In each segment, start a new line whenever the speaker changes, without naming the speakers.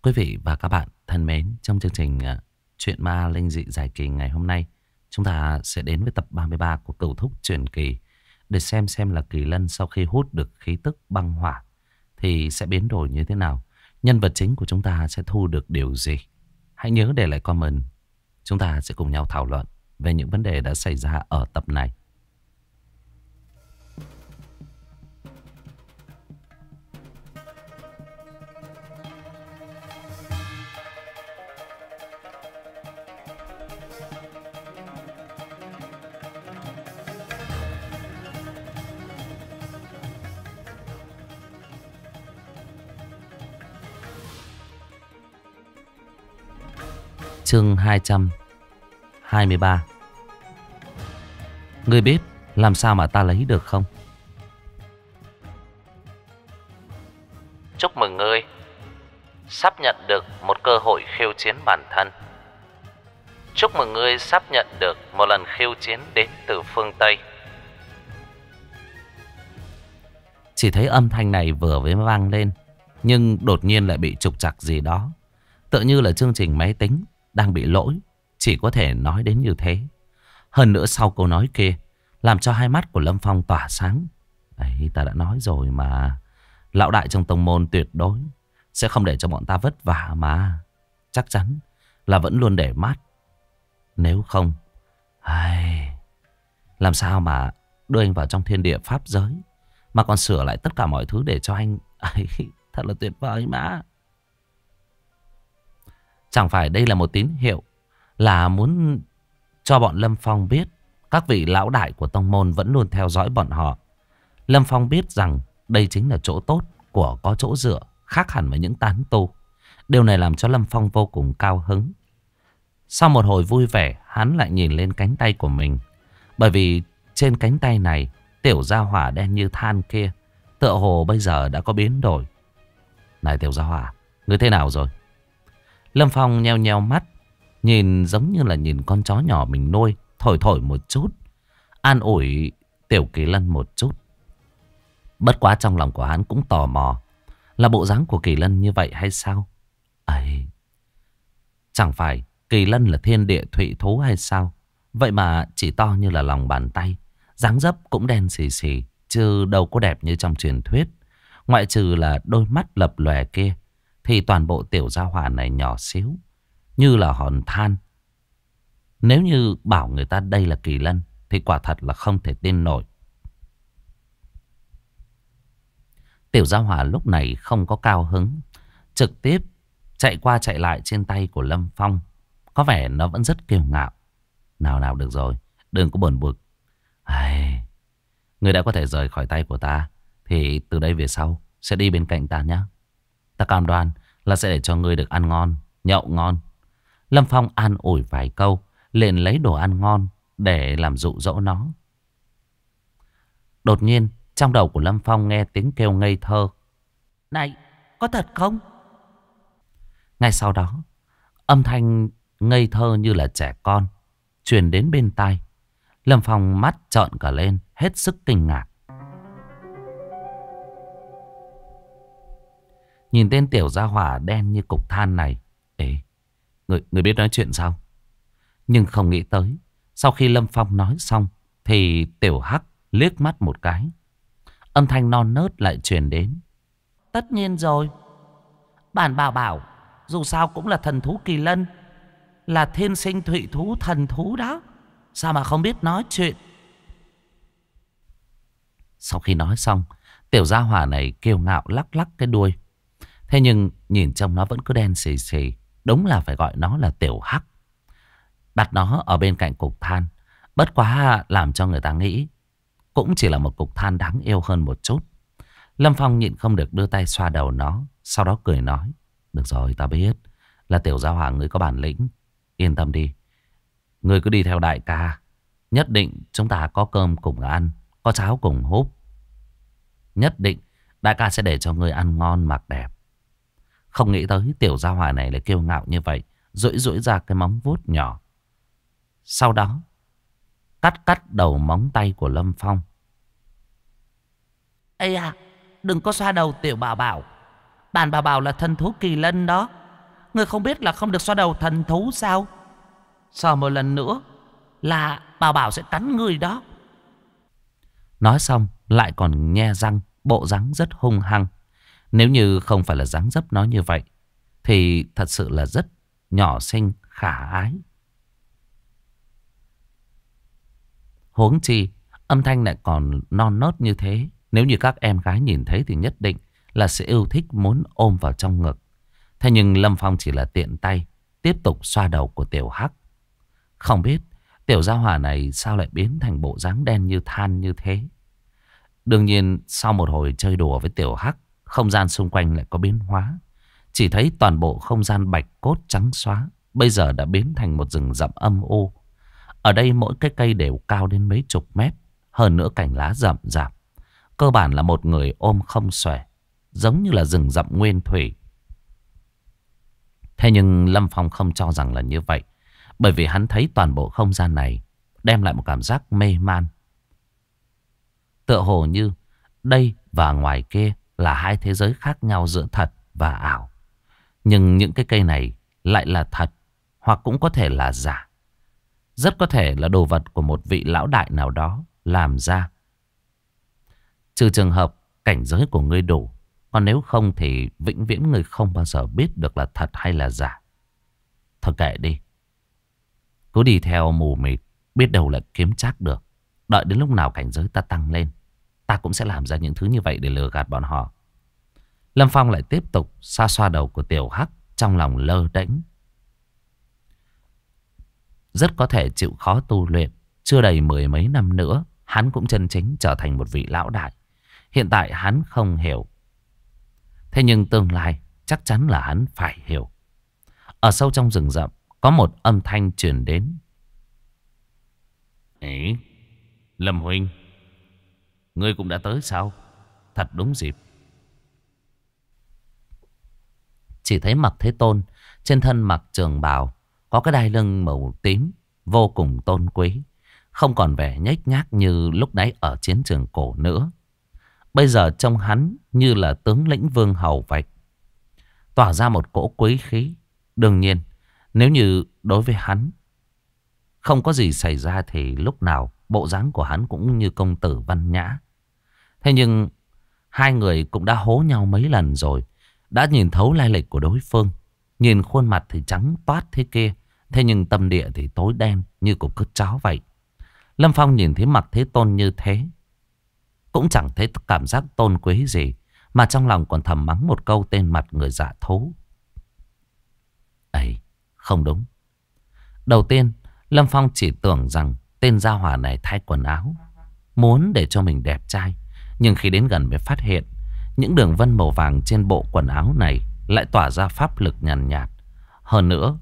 Quý vị và các bạn thân mến, trong chương trình Chuyện ma linh dị dài kỳ ngày hôm nay, chúng ta sẽ đến với tập 33 của Cửu Thúc Truyền Kỳ để xem là Kỳ Lân sau khi hút được khí tức băng hỏa thì sẽ biến đổi như thế nào. Nhân vật chính của chúng ta sẽ thu được điều gì? Hãy nhớ để lại comment. Chúng ta sẽ cùng nhau thảo luận về những vấn đề đã xảy ra ở tập này. Chương 223. Ngươi biết làm sao mà ta lấy được không? Chúc mừng ngươi sắp nhận được một cơ hội khiêu chiến bản thân. Chúc mừng ngươi sắp nhận được một lần khiêu chiến đến từ phương Tây. Chỉ thấy âm thanh này vừa mới vang lên, nhưng đột nhiên lại bị trục trặc gì đó. Tựa như là chương trình máy tính đang bị lỗi, chỉ có thể nói đến như thế. Hơn nữa sau câu nói kia làm cho hai mắt của Lâm Phong tỏa sáng. Đấy, ta đã nói rồi mà, lão đại trong tông môn tuyệt đối sẽ không để cho bọn ta vất vả mà. Chắc chắn là vẫn luôn để mắt. Nếu không, làm sao mà đưa anh vào trong thiên địa pháp giới, mà còn sửa lại tất cả mọi thứ để cho anh. Thật là tuyệt vời mà. Chẳng phải đây là một tín hiệu là muốn cho bọn Lâm Phong biết các vị lão đại của tông môn vẫn luôn theo dõi bọn họ. Lâm Phong biết rằng đây chính là chỗ tốt của có chỗ dựa, khác hẳn với những tán tu. Điều này làm cho Lâm Phong vô cùng cao hứng. Sau một hồi vui vẻ, hắn lại nhìn lên cánh tay của mình. Bởi vì trên cánh tay này, tiểu gia hỏa đen như than kia tựa hồ bây giờ đã có biến đổi. Này tiểu gia hỏa, ngươi thế nào rồi? Lâm Phong nheo nheo mắt, nhìn giống như là nhìn con chó nhỏ mình nuôi, thổi thổi một chút, an ủi tiểu Kỳ Lân một chút. Bất quá trong lòng của hắn cũng tò mò, là bộ dáng của Kỳ Lân như vậy hay sao? Ấy, chẳng phải Kỳ Lân là thiên địa thụy thú hay sao? Vậy mà chỉ to như là lòng bàn tay, dáng dấp cũng đen xì xì, chứ đâu có đẹp như trong truyền thuyết. Ngoại trừ là đôi mắt lập lòe kia, thì toàn bộ tiểu gia hỏa này nhỏ xíu, như là hòn than. Nếu như bảo người ta đây là Kỳ Lân thì quả thật là không thể tin nổi. Tiểu gia hỏa lúc này không có cao hứng, trực tiếp chạy qua chạy lại trên tay của Lâm Phong. Có vẻ nó vẫn rất kiêu ngạo. Nào được rồi, đừng có buồn bực. Người đã có thể rời khỏi tay của ta thì từ đây về sau sẽ đi bên cạnh ta nhé. Ta cam đoan là sẽ để cho ngươi được ăn ngon, nhậu ngon. Lâm Phong an ủi vài câu, liền lấy đồ ăn ngon để làm dụ dỗ nó. Đột nhiên trong đầu của Lâm Phong nghe tiếng kêu ngây thơ. Này, có thật không? Ngay sau đó, âm thanh ngây thơ như là trẻ con truyền đến bên tai. Lâm Phong mắt trợn cả lên, hết sức kinh ngạc. Nhìn tên tiểu gia hỏa đen như cục than này. Ê, người biết nói chuyện sao? Nhưng không nghĩ tới, sau khi Lâm Phong nói xong thì tiểu hắc liếc mắt một cái. Âm thanh non nớt lại truyền đến. Tất nhiên rồi. Bản bảo dù sao cũng là thần thú Kỳ Lân, là thiên sinh thụy thú thần thú đó, sao mà không biết nói chuyện? Sau khi nói xong, tiểu gia hỏa này kiêu ngạo lắc lắc cái đuôi. Thế nhưng nhìn trông nó vẫn cứ đen xì xì. Đúng là phải gọi nó là tiểu hắc. Đặt nó ở bên cạnh cục than, bất quá làm cho người ta nghĩ cũng chỉ là một cục than đáng yêu hơn một chút. Lâm Phong nhịn không được đưa tay xoa đầu nó, sau đó cười nói. Được rồi, ta biết là tiểu gia hỏa ngươi có bản lĩnh. Yên tâm đi, ngươi cứ đi theo đại ca, nhất định chúng ta có cơm cùng ăn, có cháo cùng húp. Nhất định đại ca sẽ để cho ngươi ăn ngon mặc đẹp. Không nghĩ tới tiểu gia hỏa này lại kiêu ngạo như vậy, duỗi ra cái móng vuốt nhỏ. Sau đó cắt đầu móng tay của Lâm Phong. Ây à, đừng có xoa đầu tiểu bảo bảo. Bản bảo bảo là thần thú Kỳ Lân đó, Ngươi không biết là không được xoa đầu thần thú sao? Sờ một lần nữa là bảo bảo sẽ cắn ngươi đó. Nói xong lại còn nhe răng, bộ dáng rất hung hăng. Nếu như không phải là dáng dấp nó như vậy thì thật sự là rất nhỏ xinh khả ái. Huống chi âm thanh lại còn non nớt như thế. Nếu như các em gái nhìn thấy thì nhất định là sẽ yêu thích muốn ôm vào trong ngực. Thế nhưng Lâm Phong chỉ là tiện tay tiếp tục xoa đầu của Tiểu Hắc. Không biết tiểu gia hỏa này sao lại biến thành bộ dáng đen như than như thế. Đương nhiên sau một hồi chơi đùa với Tiểu Hắc, không gian xung quanh lại có biến hóa. Chỉ thấy toàn bộ không gian bạch cốt trắng xóa bây giờ đã biến thành một rừng rậm âm u. Ở đây mỗi cái cây đều cao đến mấy chục mét. Hơn nữa cành lá rậm rạp. Cơ bản là một người ôm không xuể, giống như là rừng rậm nguyên thủy. Thế nhưng Lâm Phong không cho rằng là như vậy. Bởi vì hắn thấy toàn bộ không gian này đem lại một cảm giác mê man. Tựa hồ như đây và ngoài kia là hai thế giới khác nhau giữa thật và ảo. Nhưng những cái cây này lại là thật, hoặc cũng có thể là giả. Rất có thể là đồ vật của một vị lão đại nào đó làm ra. Trừ trường hợp cảnh giới của ngươi đủ. Còn nếu không thì vĩnh viễn ngươi không bao giờ biết được là thật hay là giả. Thôi kệ đi. Cứ đi theo mù mịt, biết đâu là kiếm trác được. Đợi đến lúc nào cảnh giới ta tăng lên, ta cũng sẽ làm ra những thứ như vậy để lừa gạt bọn họ. Lâm Phong lại tiếp tục xoa xoa đầu của Tiểu Hắc, trong lòng lơ đễnh. Rất có thể chịu khó tu luyện. Chưa đầy 10 mấy năm nữa hắn cũng chân chính trở thành một vị lão đại. Hiện tại hắn không hiểu. Thế nhưng tương lai chắc chắn là hắn phải hiểu. Ở sâu trong rừng rậm có một âm thanh truyền đến. Ấy, Lâm huynh, ngươi cũng đã tới sao? Thật đúng dịp. Chỉ thấy Mặc Thế Tôn trên thân mặc trường bào, có cái đai lưng màu tím vô cùng tôn quý, không còn vẻ nhếch nhác như lúc nãy ở chiến trường cổ nữa. Bây giờ trông hắn như là tướng lĩnh vương hầu vậy, tỏa ra một cỗ quý khí. Đương nhiên nếu như đối với hắn không có gì xảy ra thì lúc nào bộ dáng của hắn cũng như công tử văn nhã. Thế nhưng hai người cũng đã hố nhau mấy lần rồi, đã nhìn thấu lai lịch của đối phương. Nhìn khuôn mặt thì trắng toát thế kia, thế nhưng tâm địa thì tối đen như cục cứt chó vậy. Lâm Phong nhìn thấy Mặc Thế Tôn như thế, cũng chẳng thấy cảm giác tôn quý gì, mà trong lòng còn thầm mắng một câu tên mặt người dạ thú. Ấy, không đúng. Đầu tiên Lâm Phong chỉ tưởng rằng tên gia hỏa này thay quần áo, muốn để cho mình đẹp trai. Nhưng khi đến gần mới phát hiện những đường vân màu vàng trên bộ quần áo này lại tỏa ra pháp lực nhàn nhạt. Hơn nữa,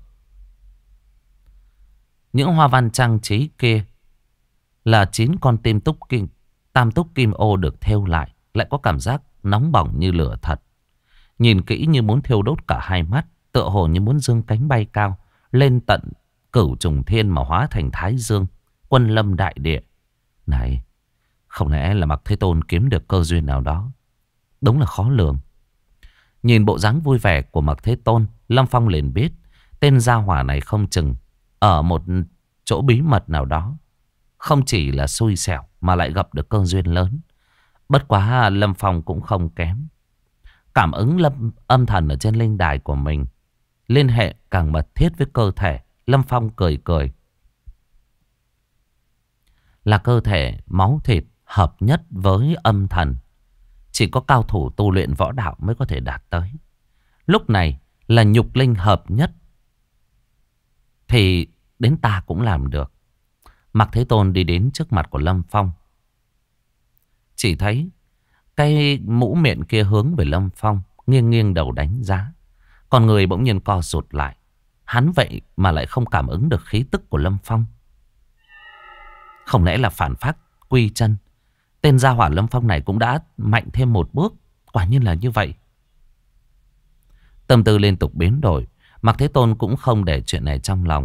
những hoa văn trang trí kia là 9 con tam túc kim ô được thêu lại, lại có cảm giác nóng bỏng như lửa thật. Nhìn kỹ như muốn thiêu đốt cả hai mắt, tựa hồ như muốn dương cánh bay cao lên tận cửu trùng thiên mà hóa thành thái dương, quân lâm đại địa. Này, không lẽ là Mặc Thế Tôn kiếm được cơ duyên nào đó? Đúng là khó lường. Nhìn bộ dáng vui vẻ của Mặc Thế Tôn, Lâm Phong liền biết tên gia hỏa này không chừng ở một chỗ bí mật nào đó, không chỉ là xui xẻo mà lại gặp được cơ duyên lớn. Bất quá Lâm Phong cũng không kém. Cảm ứng âm thần ở trên linh đài của mình liên hệ càng mật thiết với cơ thể. Lâm Phong cười cười. Là cơ thể máu thịt hợp nhất với âm thần, chỉ có cao thủ tu luyện võ đạo mới có thể đạt tới. Lúc này là nhục linh hợp nhất thì đến ta cũng làm được. Mặc Thế Tôn đi đến trước mặt của Lâm Phong. Chỉ thấy cái mũ miệng kia hướng về Lâm Phong, nghiêng nghiêng đầu đánh giá. Còn người bỗng nhiên co rụt lại. Hắn vậy mà lại không cảm ứng được khí tức của Lâm Phong. Không lẽ là phản phát quy chân? Tên gia hỏa Lâm Phong này cũng đã mạnh thêm một bước. Quả nhiên là như vậy. Tâm tư liên tục biến đổi. Mặc Thế Tôn cũng không để chuyện này trong lòng.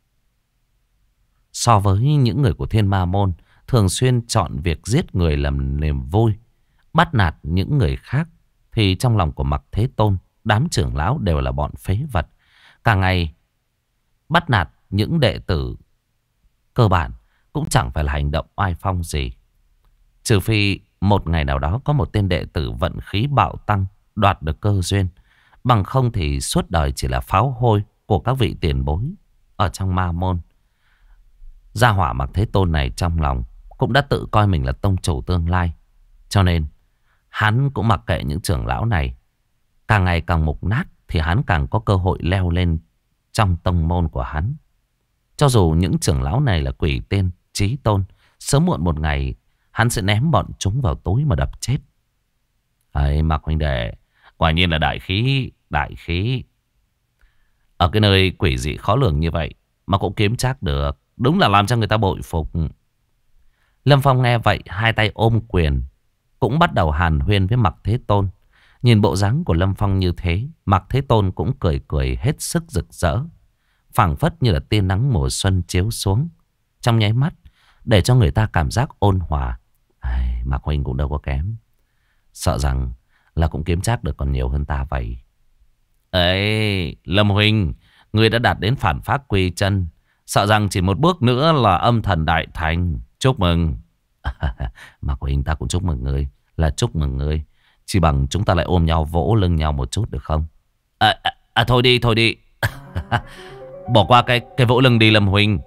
So với những người của Thiên Ma Môn thường xuyên chọn việc giết người làm niềm vui, bắt nạt những người khác, thì trong lòng của Mặc Thế Tôn, đám trưởng lão đều là bọn phế vật. Cả ngày bắt nạt những đệ tử cơ bản cũng chẳng phải là hành động oai phong gì. Trừ phi một ngày nào đó có một tên đệ tử vận khí bạo tăng đoạt được cơ duyên. Bằng không thì suốt đời chỉ là pháo hôi của các vị tiền bối ở trong ma môn. Gia hỏa Mạc Thế Tôn này trong lòng cũng đã tự coi mình là tông chủ tương lai. Cho nên hắn cũng mặc kệ những trưởng lão này. Càng ngày càng mục nát thì hắn càng có cơ hội leo lên trong tông môn của hắn. Cho dù những trưởng lão này là quỷ tên, chí tôn, sớm muộn một ngày hắn sẽ ném bọn chúng vào túi mà đập chết. Ấy, Mạc huynh đệ, quả nhiên là đại khí, đại khí. Ở cái nơi quỷ dị khó lường như vậy mà cũng kiếm trác được, đúng là làm cho người ta bội phục. Lâm Phong nghe vậy, hai tay ôm quyền, cũng bắt đầu hàn huyên với Mạc Thế Tôn. Nhìn bộ dáng của Lâm Phong như thế, Mạc Thế Tôn cũng cười cười hết sức rực rỡ, phảng phất như là tia nắng mùa xuân chiếu xuống trong nháy mắt, để cho người ta cảm giác ôn hòa. Mạc huynh cũng đâu có kém, sợ rằng là cũng kiếm trác được còn nhiều hơn ta vậy. Ấy, Lâm huynh, ngươi đã đạt đến phản pháp quy chân, sợ rằng chỉ một bước nữa là âm thần đại thành. Chúc mừng. Mạc huynh, ta cũng chúc mừng ngươi, là chúc mừng ngươi. Chỉ bằng chúng ta lại ôm nhau vỗ lưng nhau một chút được không? Thôi đi, thôi đi. Bỏ qua cái vỗ lưng đi Lâm huynh.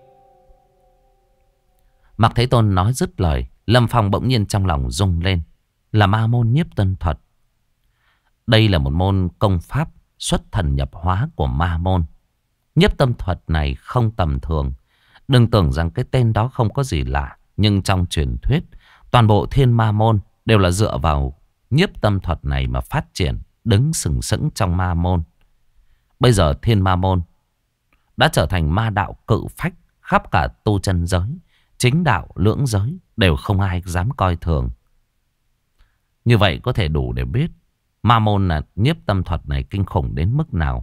Mạc Thế Tôn nói dứt lời, Lâm Phong bỗng nhiên trong lòng rung lên. Là ma môn nhiếp tân thuật. Đây là một môn công pháp xuất thần nhập hóa của ma môn. Nhiếp tâm thuật này không tầm thường. Đừng tưởng rằng cái tên đó không có gì lạ. Nhưng trong truyền thuyết, toàn bộ thiên ma môn đều là dựa vào nhiếp tâm thuật này mà phát triển, đứng sừng sững trong ma môn. Bây giờ thiên ma môn đã trở thành ma đạo cự phách khắp cả tu chân giới. Chính đạo, lưỡng giới đều không ai dám coi thường. Như vậy có thể đủ để biết ma môn là nhiếp tâm thuật này kinh khủng đến mức nào.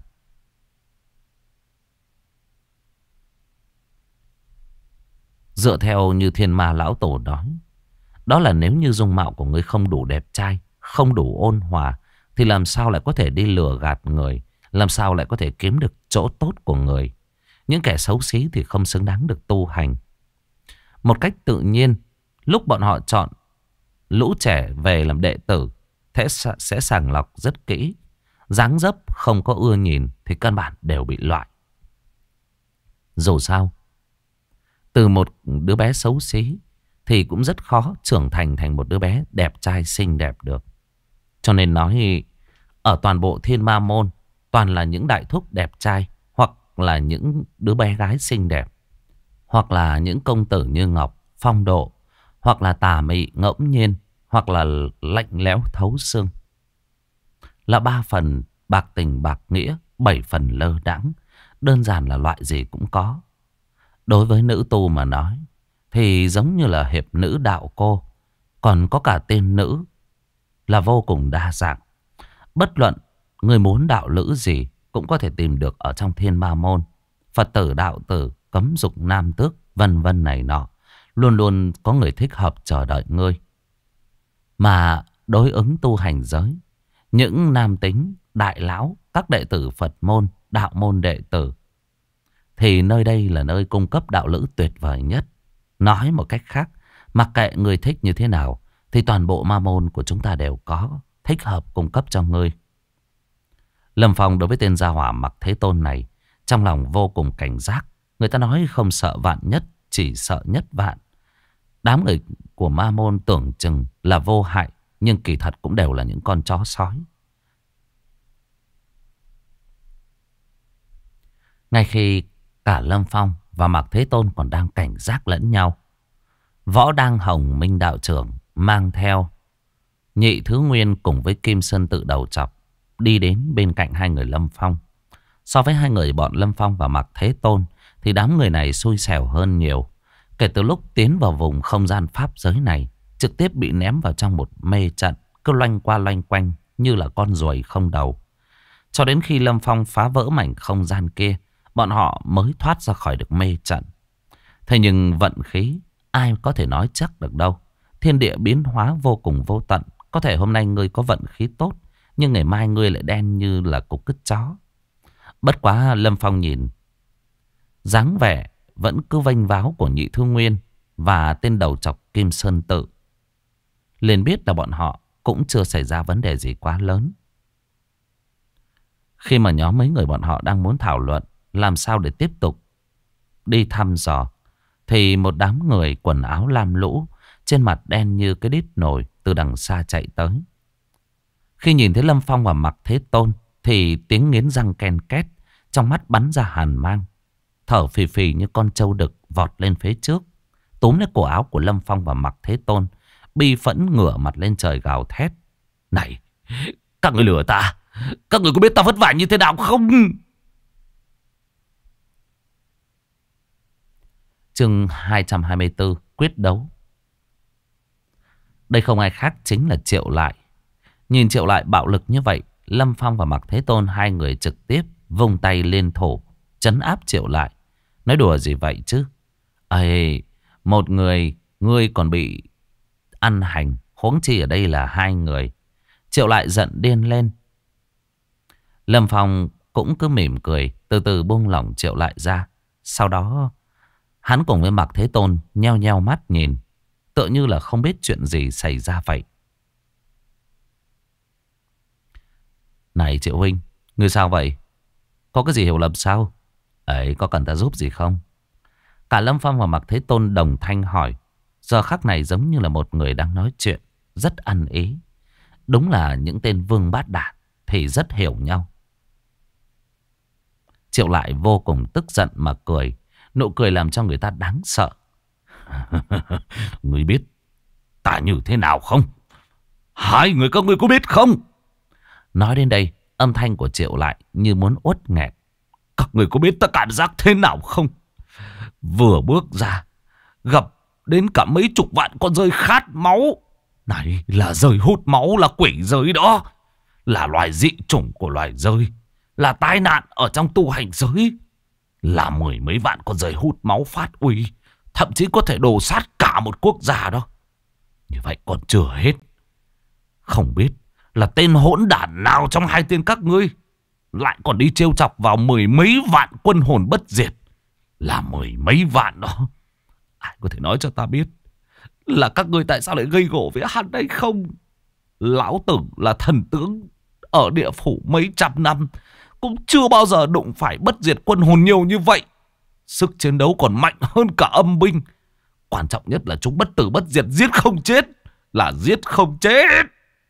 Dựa theo như Thiên Ma lão tổ nói, đó là nếu như dung mạo của ngươi không đủ đẹp trai, không đủ ôn hòa, thì làm sao lại có thể đi lừa gạt người, làm sao lại có thể kiếm được chỗ tốt của người. Những kẻ xấu xí thì không xứng đáng được tu hành. Một cách tự nhiên, lúc bọn họ chọn lũ trẻ về làm đệ tử, thế sẽ sàng lọc rất kỹ. Dáng dấp không có ưa nhìn thì căn bản đều bị loại. Dù sao, từ một đứa bé xấu xí thì cũng rất khó trưởng thành một đứa bé đẹp trai xinh đẹp được. Cho nên nói ở toàn bộ Thiên Ma môn toàn là những đại thúc đẹp trai, hoặc là những đứa bé gái xinh đẹp, hoặc là những công tử như ngọc, phong độ, hoặc là tà mị ngẫu nhiên, hoặc là lạnh lẽo thấu xương. Là 3 phần bạc tình bạc nghĩa, 7 phần lơ đãng. Đơn giản là loại gì cũng có. Đối với nữ tu mà nói thì giống như là hiệp nữ đạo cô, còn có cả tên nữ, là vô cùng đa dạng. Bất luận người muốn đạo lữ gì cũng có thể tìm được ở trong Thiên Ma môn. Phật tử, đạo tử, cấm dục nam tước, vân vân này nọ, luôn luôn có người thích hợp chờ đợi ngươi. Mà đối ứng tu hành giới, những nam tính, đại lão, các đệ tử Phật môn, đạo môn đệ tử, thì nơi đây là nơi cung cấp đạo lữ tuyệt vời nhất. Nói một cách khác, mặc kệ người thích như thế nào thì toàn bộ ma môn của chúng ta đều có, thích hợp cung cấp cho ngươi. Lâm Phong đối với tên gia hỏa Mạc Thế Tôn này trong lòng vô cùng cảnh giác. Người ta nói không sợ vạn nhất, chỉ sợ nhất vạn. Đám người của ma môn tưởng chừng là vô hại, nhưng kỳ thật cũng đều là những con chó sói. Ngay khi cả Lâm Phong và Mạc Thế Tôn còn đang cảnh giác lẫn nhau, Võ Đang Hồng Minh đạo trưởng mang theo Nhị Thứ Nguyên cùng với Kim Sơn Tự đầu chọc đi đến bên cạnh hai người Lâm Phong. So với hai người bọn Lâm Phong và Mạc Thế Tôn thì đám người này xui xẻo hơn nhiều. Kể từ lúc tiến vào vùng không gian pháp giới này, trực tiếp bị ném vào trong một mê trận, cứ loanh qua loanh quanh như là con ruồi không đầu. Cho đến khi Lâm Phong phá vỡ mảnh không gian kia, bọn họ mới thoát ra khỏi được mê trận. Thế nhưng vận khí ai có thể nói chắc được đâu. Thiên địa biến hóa vô cùng vô tận. Có thể hôm nay ngươi có vận khí tốt, nhưng ngày mai ngươi lại đen như là cục cứt chó. Bất quá Lâm Phong nhìn dáng vẻ vẫn cứ vênh váo của Nhị Thư Nguyên và tên đầu trọc Kim Sơn Tự, liền biết là bọn họ cũng chưa xảy ra vấn đề gì quá lớn. Khi mà nhóm mấy người bọn họ đang muốn thảo luận làm sao để tiếp tục đi thăm dò, thì một đám người quần áo lam lũ, trên mặt đen như cái đít nồi, từ đằng xa chạy tới. Khi nhìn thấy Lâm Phong và Mạc Thế Tôn thì tiếng nghiến răng ken két, trong mắt bắn ra hàn mang, thở phì phì như con trâu đực vọt lên phía trước, túm lấy cổ áo của Lâm Phong và Mạc Thế Tôn, bi phẫn ngửa mặt lên trời gào thét: "Này, các người lừa ta! Các người có biết ta vất vả như thế nào không?" Chương 224: Quyết đấu. Đây không ai khác chính là Triệu Lại. Nhìn Triệu Lại bạo lực như vậy, Lâm Phong và Mạc Thế Tôn hai người trực tiếp vung tay lên thổ trấn áp Triệu Lại. Nói đùa gì vậy chứ? Ê, một người, ngươi còn bị ăn hành, huống chi ở đây là hai người. Triệu Lại giận điên lên. Lâm Phong cũng cứ mỉm cười, từ từ buông lỏng Triệu Lại ra. Sau đó hắn cùng với Mạc Thế Tôn nheo nheo mắt nhìn, tựa như là không biết chuyện gì xảy ra vậy. Này Triệu huynh, ngươi sao vậy? Có cái gì hiểu lầm sao? Ấy, có cần ta giúp gì không? Cả Lâm Phong và Mạc Thế Tôn đồng thanh hỏi. Giờ khắc này giống như là một người đang nói chuyện, rất ăn ý. Đúng là những tên vương bát đản thì rất hiểu nhau. Triệu Lại vô cùng tức giận mà cười, nụ cười làm cho người ta đáng sợ. Ngươi biết ta như thế nào không? Hai người các ngươi có biết không? Nói đến đây, âm thanh của Triệu Lại như muốn uất nghẹn. Các người có biết ta cảm giác thế nào không? Vừa bước ra, gặp đến cả mấy chục vạn con rơi khát máu. Này là rơi hút máu, là quỷ giới đó, là loài dị chủng của loài rơi, là tai nạn ở trong tu hành giới, là mười mấy vạn con rơi hút máu phát uy, thậm chí có thể đổ sát cả một quốc gia đó. Như vậy còn chưa hết. Không biết là tên hỗn đản nào trong hai tên các ngươi lại còn đi trêu chọc vào mười mấy vạn quân hồn bất diệt, là mười mấy vạn đó. Ai có thể nói cho ta biết là các ngươi tại sao lại gây gổ với hắn đấy không? Lão tử là thần tướng ở địa phủ mấy trăm năm, cũng chưa bao giờ đụng phải bất diệt quân hồn nhiều như vậy. Sức chiến đấu còn mạnh hơn cả âm binh. Quan trọng nhất là chúng bất tử bất diệt, giết không chết, là giết không chết.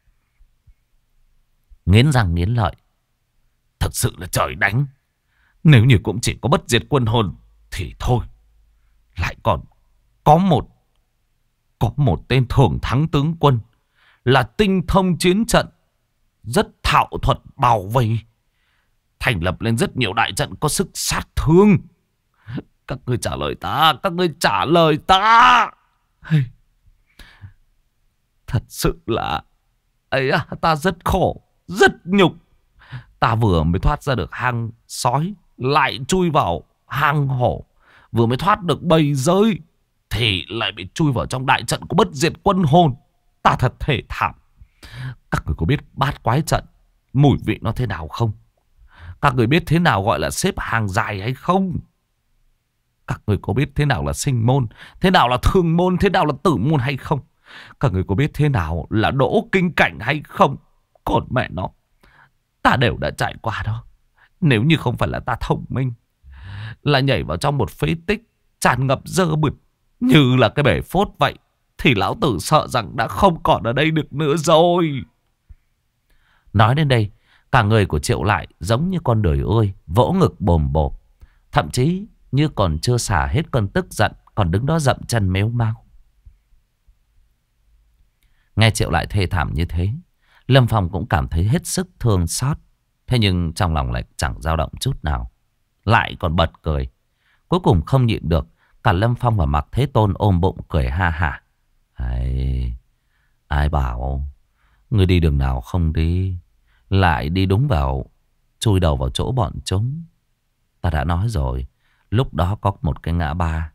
Nghiến răng nghiến lợi. Thật sự là trời đánh. Nếu như cũng chỉ có bất diệt quân hồn thì thôi, lại còn có một tên thường thắng tướng quân, là tinh thông chiến trận, rất thạo thuật bảo vệ, thành lập lên rất nhiều đại trận có sức sát thương. Các ngươi trả lời ta, các ngươi trả lời ta. Thật sự là ấy à, ta rất khổ, rất nhục. Ta vừa mới thoát ra được hang sói, lại chui vào hang hổ. Vừa mới thoát được bầy rơi, thì lại bị chui vào trong đại trận của bất diệt quân hồn. Ta thật thể thảm. Các người có biết bát quái trận mùi vị nó thế nào không? Các người biết thế nào gọi là xếp hàng dài hay không? Các người có biết thế nào là sinh môn, thế nào là thương môn, thế nào là tử môn hay không? Các người có biết thế nào là đỗ kinh cảnh hay không? Còn mẹ nó, ta đều đã trải qua đó. Nếu như không phải là ta thông minh, là nhảy vào trong một phế tích tràn ngập dơ bẩn như là cái bể phốt vậy, thì lão tử sợ rằng đã không còn ở đây được nữa rồi. Nói đến đây, cả người của Triệu Lại giống như con đười ơi, vỗ ngực bồm bộp. Thậm chí như còn chưa xả hết cơn tức giận, còn đứng đó dậm chân mếu mao. Nghe Triệu Lại thê thảm như thế, Lâm Phong cũng cảm thấy hết sức thương xót. Thế nhưng trong lòng lại chẳng dao động chút nào, lại còn bật cười. Cuối cùng không nhịn được, cả Lâm Phong và Mạc Thế Tôn ôm bụng cười ha hả. Ai bảo người đi đường nào không đi, lại đi đúng vào, chui đầu vào chỗ bọn chúng. Ta đã nói rồi, lúc đó có một cái ngã ba,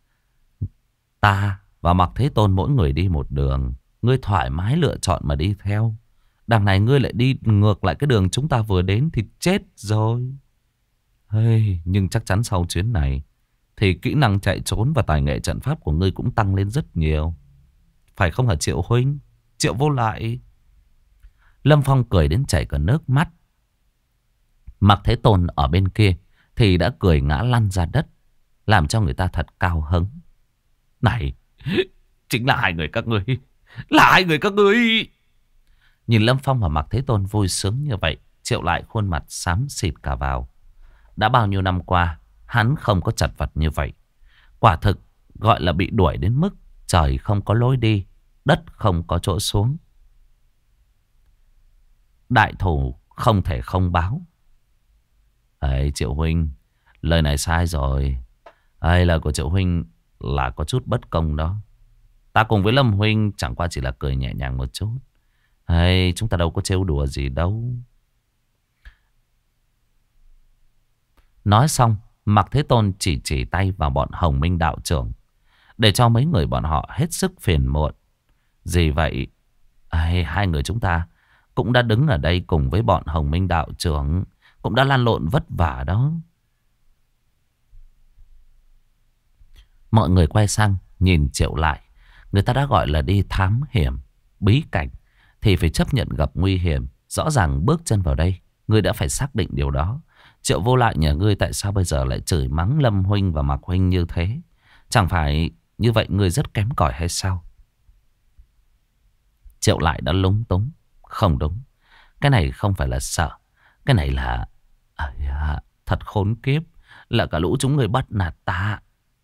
ta và Mạc Thế Tôn mỗi người đi một đường. Ngươi thoải mái lựa chọn mà đi theo. Đằng này ngươi lại đi ngược lại cái đường chúng ta vừa đến thì chết rồi. Nhưng chắc chắn sau chuyến này thì kỹ năng chạy trốn và tài nghệ trận pháp của ngươi cũng tăng lên rất nhiều. Phải không hả Triệu huynh? Triệu Vô Lại. Lâm Phong cười đến chảy cả nước mắt. Mạc Thế Tôn ở bên kia thì đã cười ngã lăn ra đất, làm cho người ta thật cao hứng. Này, chính là hai người các ngươi. Là hai người các ngươi. Nhìn Lâm Phong và Mạc Thế Tôn vui sướng như vậy, Triệu Lại khuôn mặt xám xịt cả vào. Đã bao nhiêu năm qua, hắn không có chật vật như vậy. Quả thực gọi là bị đuổi đến mức trời không có lối đi, đất không có chỗ xuống. Đại thù không thể không báo. Ấy Triệu huynh, lời này sai rồi. Lời của Triệu huynh là có chút bất công đó. Ta cùng với Lâm huynh chẳng qua chỉ là cười nhẹ nhàng một chút. Chúng ta đâu có trêu đùa gì đâu. Nói xong, Mạc Thế Tôn chỉ tay vào bọn Hồng Minh đạo trưởng, để cho mấy người bọn họ hết sức phiền muộn. Gì vậy? Hai người chúng ta cũng đã đứng ở đây cùng với bọn Hồng Minh đạo trưởng, cũng đã lăn lộn vất vả đó. Mọi người quay sang nhìn Triệu Lại. Người ta đã gọi là đi thám hiểm bí cảnh thì phải chấp nhận gặp nguy hiểm. Rõ ràng bước chân vào đây, ngươi đã phải xác định điều đó. Triệu Vô Lại nhà ngươi tại sao bây giờ lại chửi mắng Lâm huynh và Mạc huynh như thế? Chẳng phải như vậy ngươi rất kém cỏi hay sao? Triệu Lại đã lúng túng. Không đúng, cái này không phải là sợ. Cái này là thật khốn kiếp. Là cả lũ chúng người bắt nạt ta.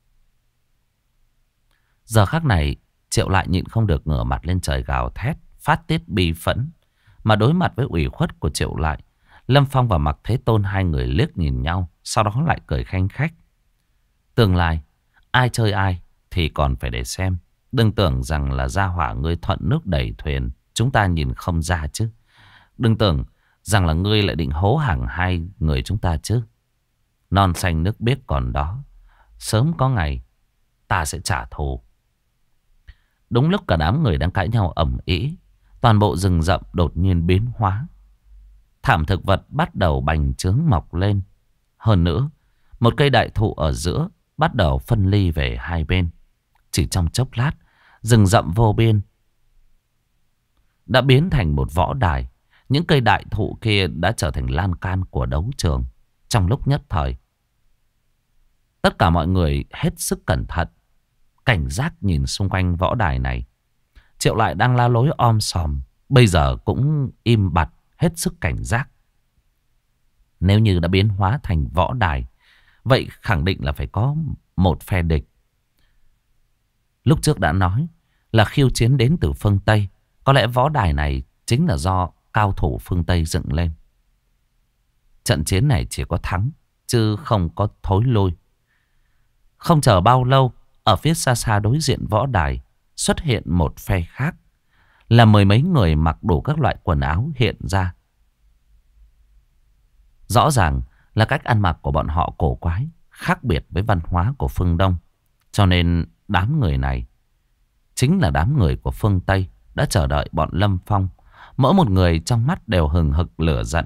Giờ khắc này Triệu Lại nhịn không được ngửa mặt lên trời gào thét, phát tiết bi phẫn. Mà đối mặt với ủy khuất của Triệu Lại, Lâm Phong và Mạc Thế Tôn hai người liếc nhìn nhau, sau đó lại cười khanh khách. Tương lai ai chơi ai thì còn phải để xem. Đừng tưởng rằng là gia hỏa ngươi thuận nước đẩy thuyền, chúng ta nhìn không ra chứ. Đừng tưởng rằng là ngươi lại định hố hàng hai người chúng ta chứ. Non xanh nước biếc còn đó, sớm có ngày ta sẽ trả thù. Đúng lúc cả đám người đang cãi nhau ầm ĩ, toàn bộ rừng rậm đột nhiên biến hóa. Thảm thực vật bắt đầu bành trướng mọc lên. Hơn nữa, một cây đại thụ ở giữa bắt đầu phân ly về hai bên. Chỉ trong chốc lát, rừng rậm vô biên đã biến thành một võ đài. Những cây đại thụ kia đã trở thành lan can của đấu trường. Trong lúc nhất thời, tất cả mọi người hết sức cẩn thận, cảnh giác nhìn xung quanh võ đài này. Triệu Lại đang la lối om sòm, bây giờ cũng im bặt, hết sức cảnh giác. Nếu như đã biến hóa thành võ đài, vậy khẳng định là phải có một phe địch. Lúc trước đã nói là khiêu chiến đến từ phương Tây. Có lẽ võ đài này chính là do cao thủ phương Tây dựng lên. Trận chiến này chỉ có thắng, chứ không có thối lui. Không chờ bao lâu, ở phía xa xa đối diện võ đài xuất hiện một phe khác. Là mười mấy người mặc đủ các loại quần áo hiện ra. Rõ ràng là cách ăn mặc của bọn họ cổ quái, khác biệt với văn hóa của phương Đông. Cho nên đám người này chính là đám người của phương Tây đã chờ đợi bọn Lâm Phong. Mỗi một người trong mắt đều hừng hực lửa giận.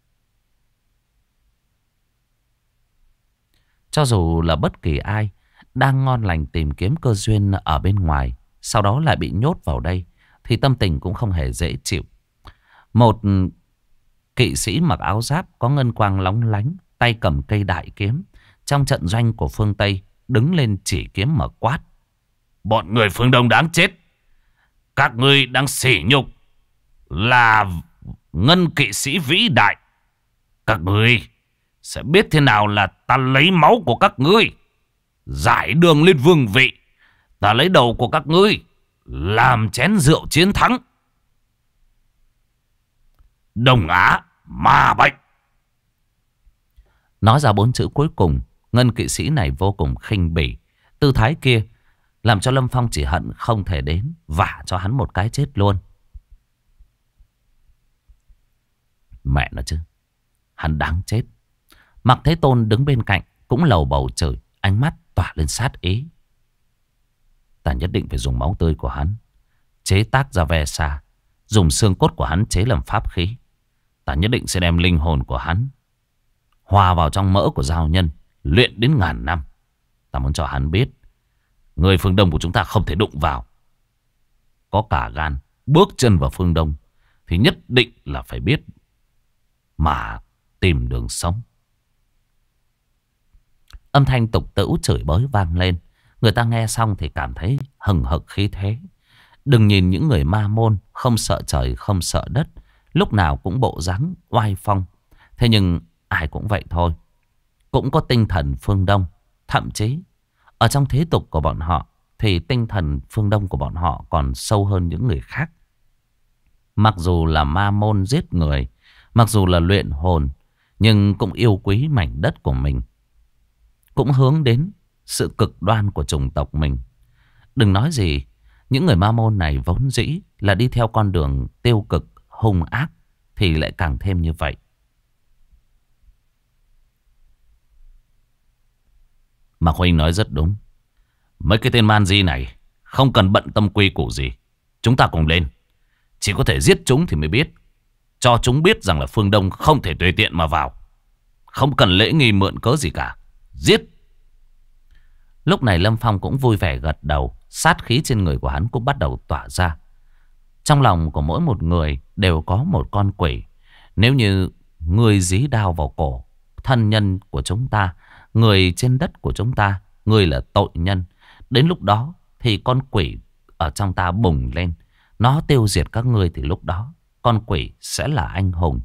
Cho dù là bất kỳ ai đang ngon lành tìm kiếm cơ duyên ở bên ngoài, sau đó lại bị nhốt vào đây, thì tâm tình cũng không hề dễ chịu. Một kỵ sĩ mặc áo giáp có ngân quang lóng lánh, tay cầm cây đại kiếm, trong trận doanh của phương Tây đứng lên chỉ kiếm mà quát: bọn người phương Đông đáng chết! Các ngươi đang sỉ nhục là ngân kỵ sĩ vĩ đại. Các ngươi sẽ biết thế nào là ta lấy máu của các ngươi giải đường lên vương vị. Ta lấy đầu của các ngươi làm chén rượu chiến thắng. Đông Á ma bệnh. Nói ra 4 chữ cuối cùng, ngân kỵ sĩ này vô cùng khinh bỉ. Tư thái kia làm cho Lâm Phong chỉ hận không thể đến vả cho hắn một cái chết luôn. Mẹ nó chứ, hắn đáng chết. Mạc Thế Tôn đứng bên cạnh cũng lầu bầu chửi, ánh mắt tỏa lên sát ý. Ta nhất định phải dùng máu tươi của hắn chế tác ra ve sa, dùng xương cốt của hắn chế làm pháp khí. Ta nhất định sẽ đem linh hồn của hắn hòa vào trong mỡ của giao nhân, luyện đến ngàn năm. Ta muốn cho hắn biết, người phương Đông của chúng ta không thể đụng vào. Có cả gan bước chân vào phương Đông thì nhất định là phải biết mà tìm đường sống. Âm thanh tục tĩu chửi bới vang lên. Người ta nghe xong thì cảm thấy hừng hực khí thế. Đừng nhìn những người ma môn không sợ trời không sợ đất, lúc nào cũng bộ dáng oai phong. Thế nhưng ai cũng vậy thôi, cũng có tinh thần phương Đông. Thậm chí ở trong thế tục của bọn họ thì tinh thần phương Đông của bọn họ còn sâu hơn những người khác. Mặc dù là ma môn giết người, mặc dù là luyện hồn, nhưng cũng yêu quý mảnh đất của mình, cũng hướng đến sự cực đoan của chủng tộc mình. Đừng nói gì, những người ma môn này vốn dĩ là đi theo con đường tiêu cực, hung ác, thì lại càng thêm như vậy. Mạc Huynh nói rất đúng. Mấy cái tên man di này không cần bận tâm quy củ gì. Chúng ta cùng lên. Chỉ có thể giết chúng thì mới biết. Cho chúng biết rằng là phương Đông không thể tùy tiện mà vào. Không cần lễ nghi mượn cớ gì cả. Giết. Lúc này Lâm Phong cũng vui vẻ gật đầu. Sát khí trên người của hắn cũng bắt đầu tỏa ra. Trong lòng của mỗi một người đều có một con quỷ. Nếu như người dí đao vào cổ thân nhân của chúng ta, người trên đất của chúng ta, người là tội nhân, đến lúc đó thì con quỷ ở trong ta bùng lên. Nó tiêu diệt các ngươi thì lúc đó con quỷ sẽ là anh hùng.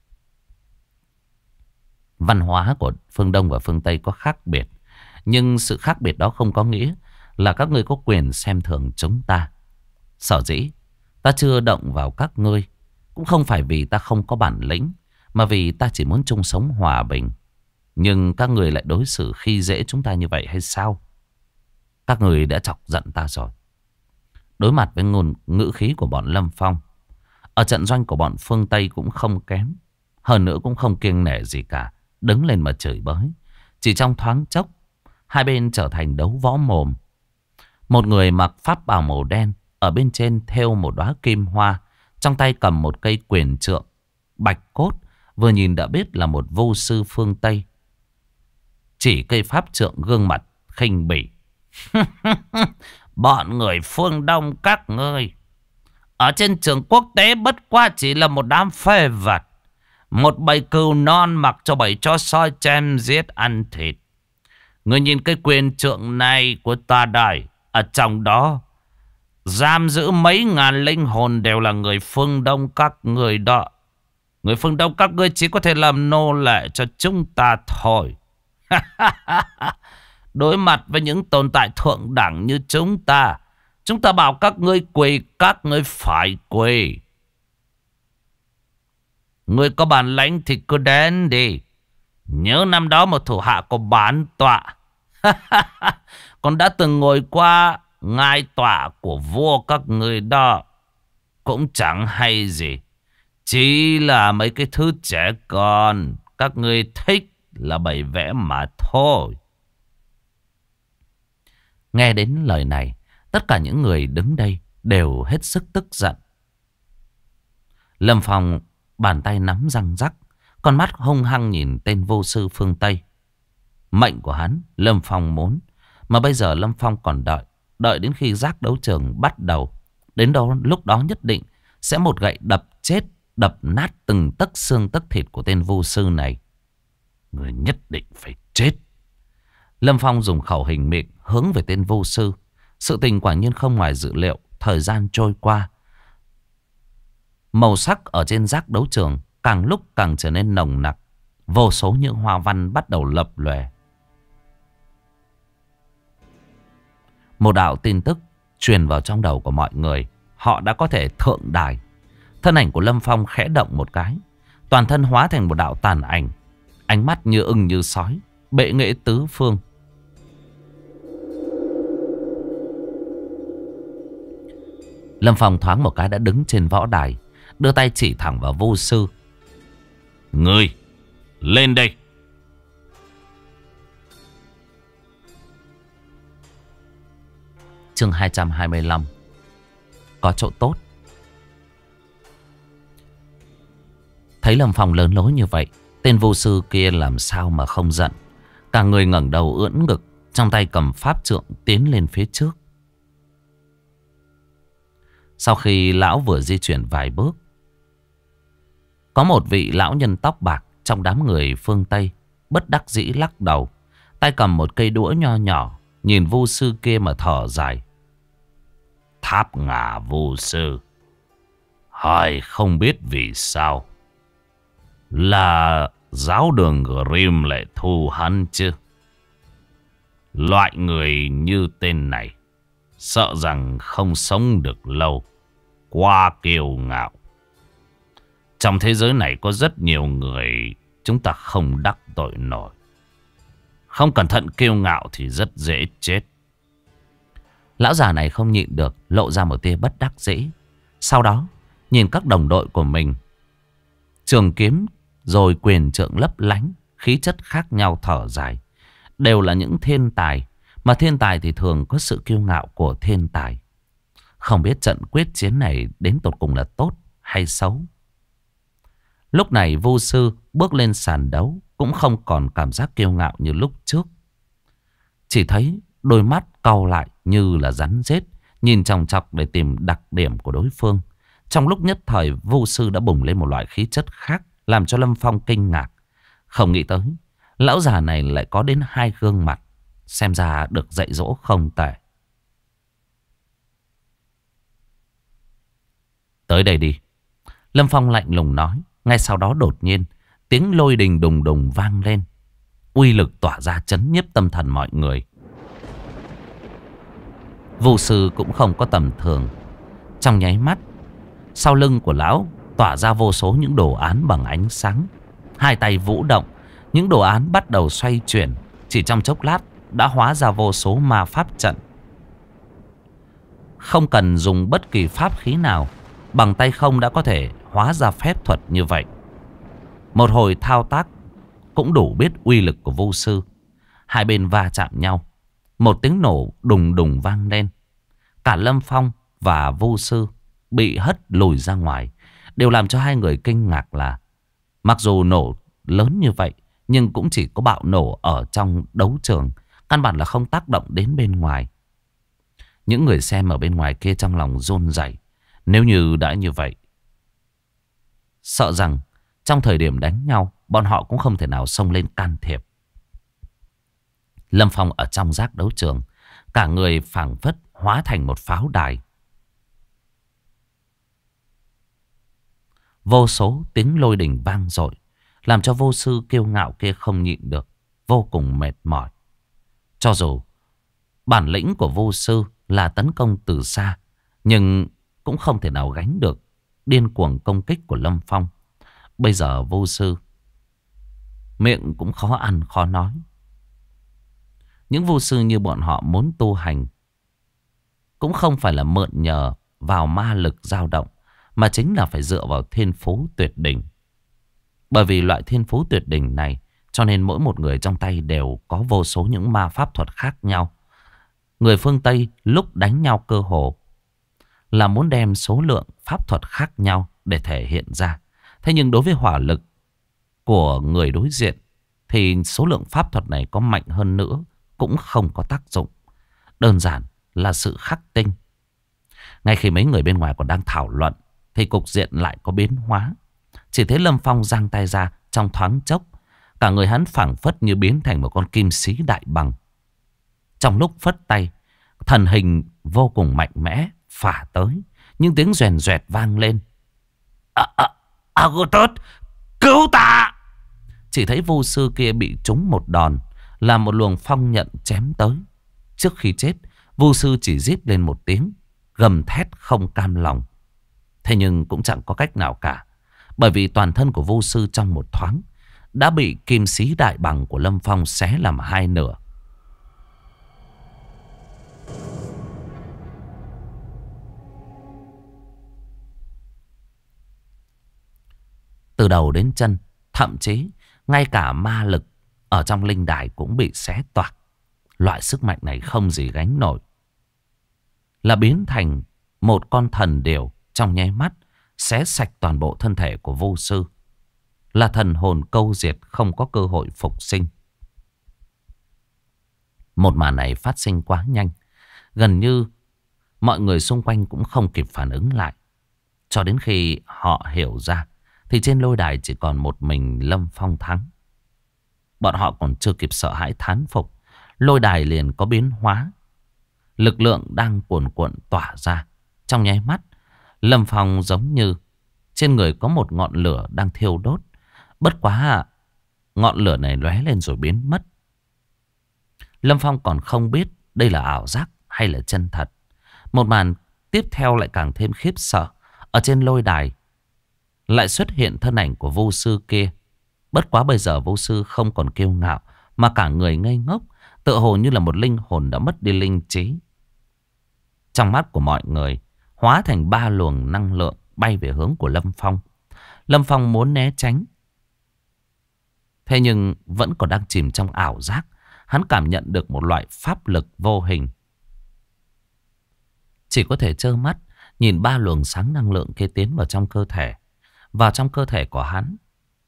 Văn hóa của phương Đông và phương Tây có khác biệt, nhưng sự khác biệt đó không có nghĩa là các ngươi có quyền xem thường chúng ta. Sở dĩ ta chưa động vào các ngươi cũng không phải vì ta không có bản lĩnh, mà vì ta chỉ muốn chung sống hòa bình. Nhưng các người lại đối xử khi dễ chúng ta như vậy hay sao? Các người đã chọc giận ta rồi. Đối mặt với ngữ khí của bọn Lâm Phong, ở trận doanh của bọn phương Tây cũng không kém. Hơn nữa cũng không kiêng nể gì cả, đứng lên mà chửi bới. Chỉ trong thoáng chốc, hai bên trở thành đấu võ mồm. Một người mặc pháp bào màu đen, ở bên trên thêu một đóa kim hoa, trong tay cầm một cây quyền trượng bạch cốt, vừa nhìn đã biết là một vô sư phương Tây. Chỉ cây pháp trượng gương mặt khinh bỉ. Bọn người phương Đông các ngươi ở trên trường quốc tế bất qua chỉ là một đám phê vật, một bầy cừu non mặc cho bầy chó soi chém giết ăn thịt. Ngươi nhìn cái quyền trượng này của ta đây, ở trong đó giam giữ mấy ngàn linh hồn đều là người phương Đông các ngươi đó. Người phương Đông các ngươi chỉ có thể làm nô lệ cho chúng ta thôi. Đối mặt với những tồn tại thượng đẳng như chúng ta bảo các ngươi quỳ, các ngươi phải quỳ. Ngươi có bản lãnh thì cứ đến đi. Nhớ năm đó một thủ hạ của bản tọa còn đã từng ngồi qua ngai tọa của vua các ngươi đó. Cũng chẳng hay gì, chỉ là mấy cái thứ trẻ con các ngươi thích là bày vẽ mà thôi. Nghe đến lời này, tất cả những người đứng đây đều hết sức tức giận. Lâm Phong bàn tay nắm răng rắc, con mắt hung hăng nhìn tên vô sư phương Tây. Mệnh của hắn Lâm Phong muốn, mà bây giờ Lâm Phong còn đợi đến khi giác đấu trường bắt đầu. Đến đó lúc đó nhất định sẽ một gậy đập chết, đập nát từng tấc xương tấc thịt của tên vô sư này. Người nhất định phải chết. Lâm Phong dùng khẩu hình miệng hướng về tên vô sư. Sự tình quả nhiên không ngoài dự liệu. Thời gian trôi qua, màu sắc ở trên giác đấu trường càng lúc càng trở nên nồng nặc. Vô số những hoa văn bắt đầu lập lòe. Một đạo tin tức truyền vào trong đầu của mọi người. Họ đã có thể thượng đài. Thân ảnh của Lâm Phong khẽ động một cái, toàn thân hóa thành một đạo tàn ảnh. Ánh mắt như ưng như sói, bệ nghệ tứ phương. Lâm Phong thoáng một cái đã đứng trên võ đài, đưa tay chỉ thẳng vào vô sư. Ngươi lên đây. Chương 225. Có chỗ tốt. Thấy Lâm Phong lớn lối như vậy Tên vô sư kia làm sao mà không giận. Cả người ngẩng đầu ưỡn ngực, trong tay cầm pháp trượng tiến lên phía trước. Sau khi lão vừa di chuyển vài bước, có một vị lão nhân tóc bạc trong đám người phương Tây bất đắc dĩ lắc đầu, tay cầm một cây đũa nho nhỏ, nhìn vô sư kia mà thở dài. Tháp Ngà vô sư, hỏi không biết vì sao là giáo đường Grimm lại thu hắn chứ. Loại người như tên này sợ rằng không sống được lâu, quá kiêu ngạo. Trong thế giới này có rất nhiều người chúng ta không đắc tội nổi. Không cẩn thận kiêu ngạo thì rất dễ chết. Lão già này không nhịn được, lộ ra một tia bất đắc dĩ. Sau đó nhìn các đồng đội của mình, trường kiếm rồi quyền trượng lấp lánh, khí chất khác nhau thở dài. Đều là những thiên tài, mà thiên tài thì thường có sự kiêu ngạo của thiên tài. Không biết trận quyết chiến này đến tột cùng là tốt hay xấu. Lúc này vô sư bước lên sàn đấu cũng không còn cảm giác kiêu ngạo như lúc trước. Chỉ thấy đôi mắt cau lại như là rắn rết, nhìn chòng chọc để tìm đặc điểm của đối phương. Trong lúc nhất thời, vô sư đã bùng lên một loại khí chất khác, làm cho Lâm Phong kinh ngạc. Không nghĩ tới lão già này lại có đến 2 gương mặt, xem ra được dạy dỗ không tệ. Tới đây đi, Lâm Phong lạnh lùng nói. Ngay sau đó đột nhiên tiếng lôi đình đùng đùng vang lên, uy lực tỏa ra chấn nhiếp tâm thần mọi người. Vô sư cũng không có tầm thường. Trong nháy mắt, sau lưng của lão tỏa ra vô số những đồ án bằng ánh sáng. Hai tay vũ động, những đồ án bắt đầu xoay chuyển. Chỉ trong chốc lát đã hóa ra vô số ma pháp trận. Không cần dùng bất kỳ pháp khí nào, bằng tay không đã có thể hóa ra phép thuật như vậy. Một hồi thao tác cũng đủ biết uy lực của vô sư. Hai bên va chạm nhau, một tiếng nổ đùng đùng vang lên. Cả Lâm Phong và vô sư bị hất lùi ra ngoài. Điều làm cho hai người kinh ngạc là mặc dù nổ lớn như vậy, nhưng cũng chỉ có bạo nổ ở trong đấu trường, căn bản là không tác động đến bên ngoài. Những người xem ở bên ngoài kia trong lòng run rẩy. Nếu như đã như vậy, sợ rằng trong thời điểm đánh nhau, bọn họ cũng không thể nào xông lên can thiệp. Lâm Phong ở trong giác đấu trường, cả người phảng phất hóa thành một pháo đài. Vô số tiếng lôi đình vang dội, làm cho vô sư kiêu ngạo kia không nhịn được, vô cùng mệt mỏi. Cho dù bản lĩnh của vô sư là tấn công từ xa, nhưng cũng không thể nào gánh được điên cuồng công kích của Lâm Phong. Bây giờ vô sư miệng cũng khó ăn khó nói. Những vô sư như bọn họ muốn tu hành cũng không phải là mượn nhờ vào ma lực dao động, mà chính là phải dựa vào thiên phú tuyệt đỉnh. Bởi vì loại thiên phú tuyệt đỉnh này, cho nên mỗi một người trong tay đều có vô số những ma pháp thuật khác nhau. Người phương Tây lúc đánh nhau cơ hồ là muốn đem số lượng pháp thuật khác nhau để thể hiện ra. Thế nhưng đối với hỏa lực của người đối diện thì số lượng pháp thuật này có mạnh hơn nữa cũng không có tác dụng. Đơn giản là sự khắc tinh. Ngay khi mấy người bên ngoài còn đang thảo luận thì cục diện lại có biến hóa. Chỉ thấy Lâm Phong giang tay ra, trong thoáng chốc cả người hắn phảng phất như biến thành một con kim sĩ đại bằng. Trong lúc phất tay, thần hình vô cùng mạnh mẽ phả tới. Nhưng tiếng rèn rẹt vang lên. Agotot, cứu ta! Chỉ thấy vô sư kia bị trúng một đòn, làm một luồng phong nhận chém tới. Trước khi chết, vô sư chỉ rít lên một tiếng, gầm thét không cam lòng. Thế nhưng cũng chẳng có cách nào cả, bởi vì toàn thân của vô sư trong một thoáng đã bị kim sĩ đại bằng của Lâm Phong xé làm hai nửa. Từ đầu đến chân, thậm chí ngay cả ma lực ở trong linh đài cũng bị xé toạc. Loại sức mạnh này không gì gánh nổi, là biến thành một con thần điểu trong nháy mắt, xé sạch toàn bộ thân thể của vô sư. là thần hồn câu diệt, không có cơ hội phục sinh. Một màn này phát sinh quá nhanh, gần như mọi người xung quanh cũng không kịp phản ứng lại. Cho đến khi họ hiểu ra thì trên lôi đài chỉ còn một mình Lâm Phong thắng. Bọn họ còn chưa kịp sợ hãi thán phục, lôi đài liền có biến hóa. Lực lượng đang cuồn cuộn tỏa ra. Trong nháy mắt, Lâm Phong giống như trên người có một ngọn lửa đang thiêu đốt. Bất quá ngọn lửa này lóe lên rồi biến mất. Lâm Phong còn không biết đây là ảo giác hay là chân thật. Một màn tiếp theo lại càng thêm khiếp sợ. Ở trên lôi đài lại xuất hiện thân ảnh của vô sư kia. Bất quá bây giờ vô sư không còn kiêu ngạo, mà cả người ngây ngốc, tựa hồ như là một linh hồn đã mất đi linh trí. Trong mắt của mọi người hóa thành 3 luồng năng lượng bay về hướng của Lâm Phong. Lâm Phong muốn né tránh, thế nhưng vẫn còn đang chìm trong ảo giác. Hắn cảm nhận được một loại pháp lực vô hình. Chỉ có thể trơ mắt nhìn 3 luồng sáng năng lượng kia tiến vào trong cơ thể. Vào trong cơ thể của hắn,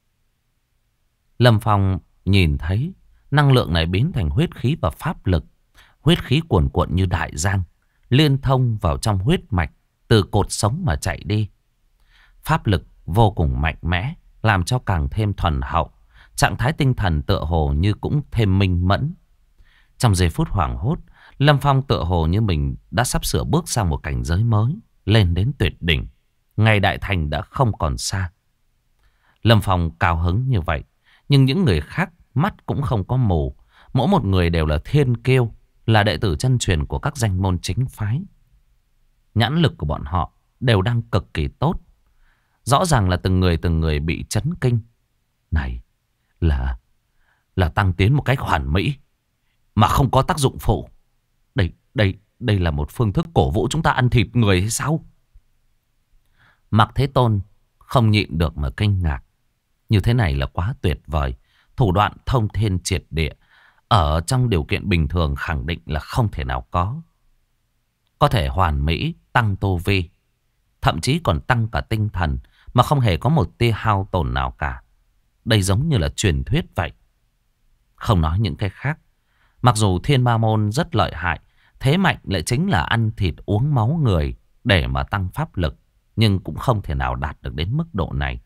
Lâm Phong nhìn thấy năng lượng này biến thành huyết khí và pháp lực. Huyết khí cuồn cuộn như đại giang, liên thông vào trong huyết mạch, từ cột sống mà chạy đi. Pháp lực vô cùng mạnh mẽ, làm cho càng thêm thuần hậu. Trạng thái tinh thần tựa hồ như cũng thêm minh mẫn. Trong giây phút hoảng hốt, Lâm Phong tựa hồ như mình đã sắp sửa bước sang một cảnh giới mới, lên đến tuyệt đỉnh. Ngày đại thành đã không còn xa. Lâm Phong cao hứng như vậy, nhưng những người khác mắt cũng không có mù. Mỗi một người đều là thiên kiêu, là đệ tử chân truyền của các danh môn chính phái. Nhãn lực của bọn họ đều đang cực kỳ tốt. Rõ ràng là từng người bị chấn kinh. Này là tăng tiến một cách hoàn mỹ mà không có tác dụng phụ. Đây là một phương thức cổ vũ chúng ta ăn thịt người hay sao? Mạc Thế Tôn không nhịn được mà kinh ngạc. Như thế này là quá tuyệt vời. Thủ đoạn thông thiên triệt địa, ở trong điều kiện bình thường khẳng định là không thể nào có. Có thể hoàn mỹ tăng tu vi, thậm chí còn tăng cả tinh thần, mà không hề có một tia hao tổn nào cả. Đây giống như là truyền thuyết vậy. Không nói những cái khác, mặc dù Thiên Ma Môn rất lợi hại, thế mạnh lại chính là ăn thịt uống máu người để mà tăng pháp lực, nhưng cũng không thể nào đạt được đến mức độ này.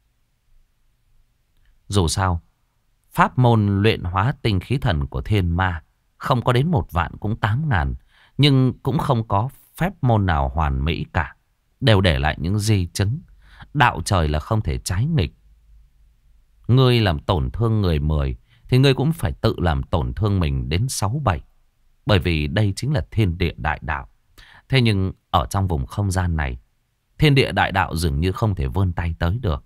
Dù sao, pháp môn luyện hóa tinh khí thần của Thiên Ma không có đến 1 vạn cũng 8.000, nhưng cũng không có phép môn nào hoàn mỹ cả, đều để lại những di chứng. Đạo trời là không thể trái nghịch. Ngươi làm tổn thương người 10 thì ngươi cũng phải tự làm tổn thương mình đến 6-7. Bởi vì đây chính là thiên địa đại đạo. Thế nhưng ở trong vùng không gian này, thiên địa đại đạo dường như không thể vươn tay tới được.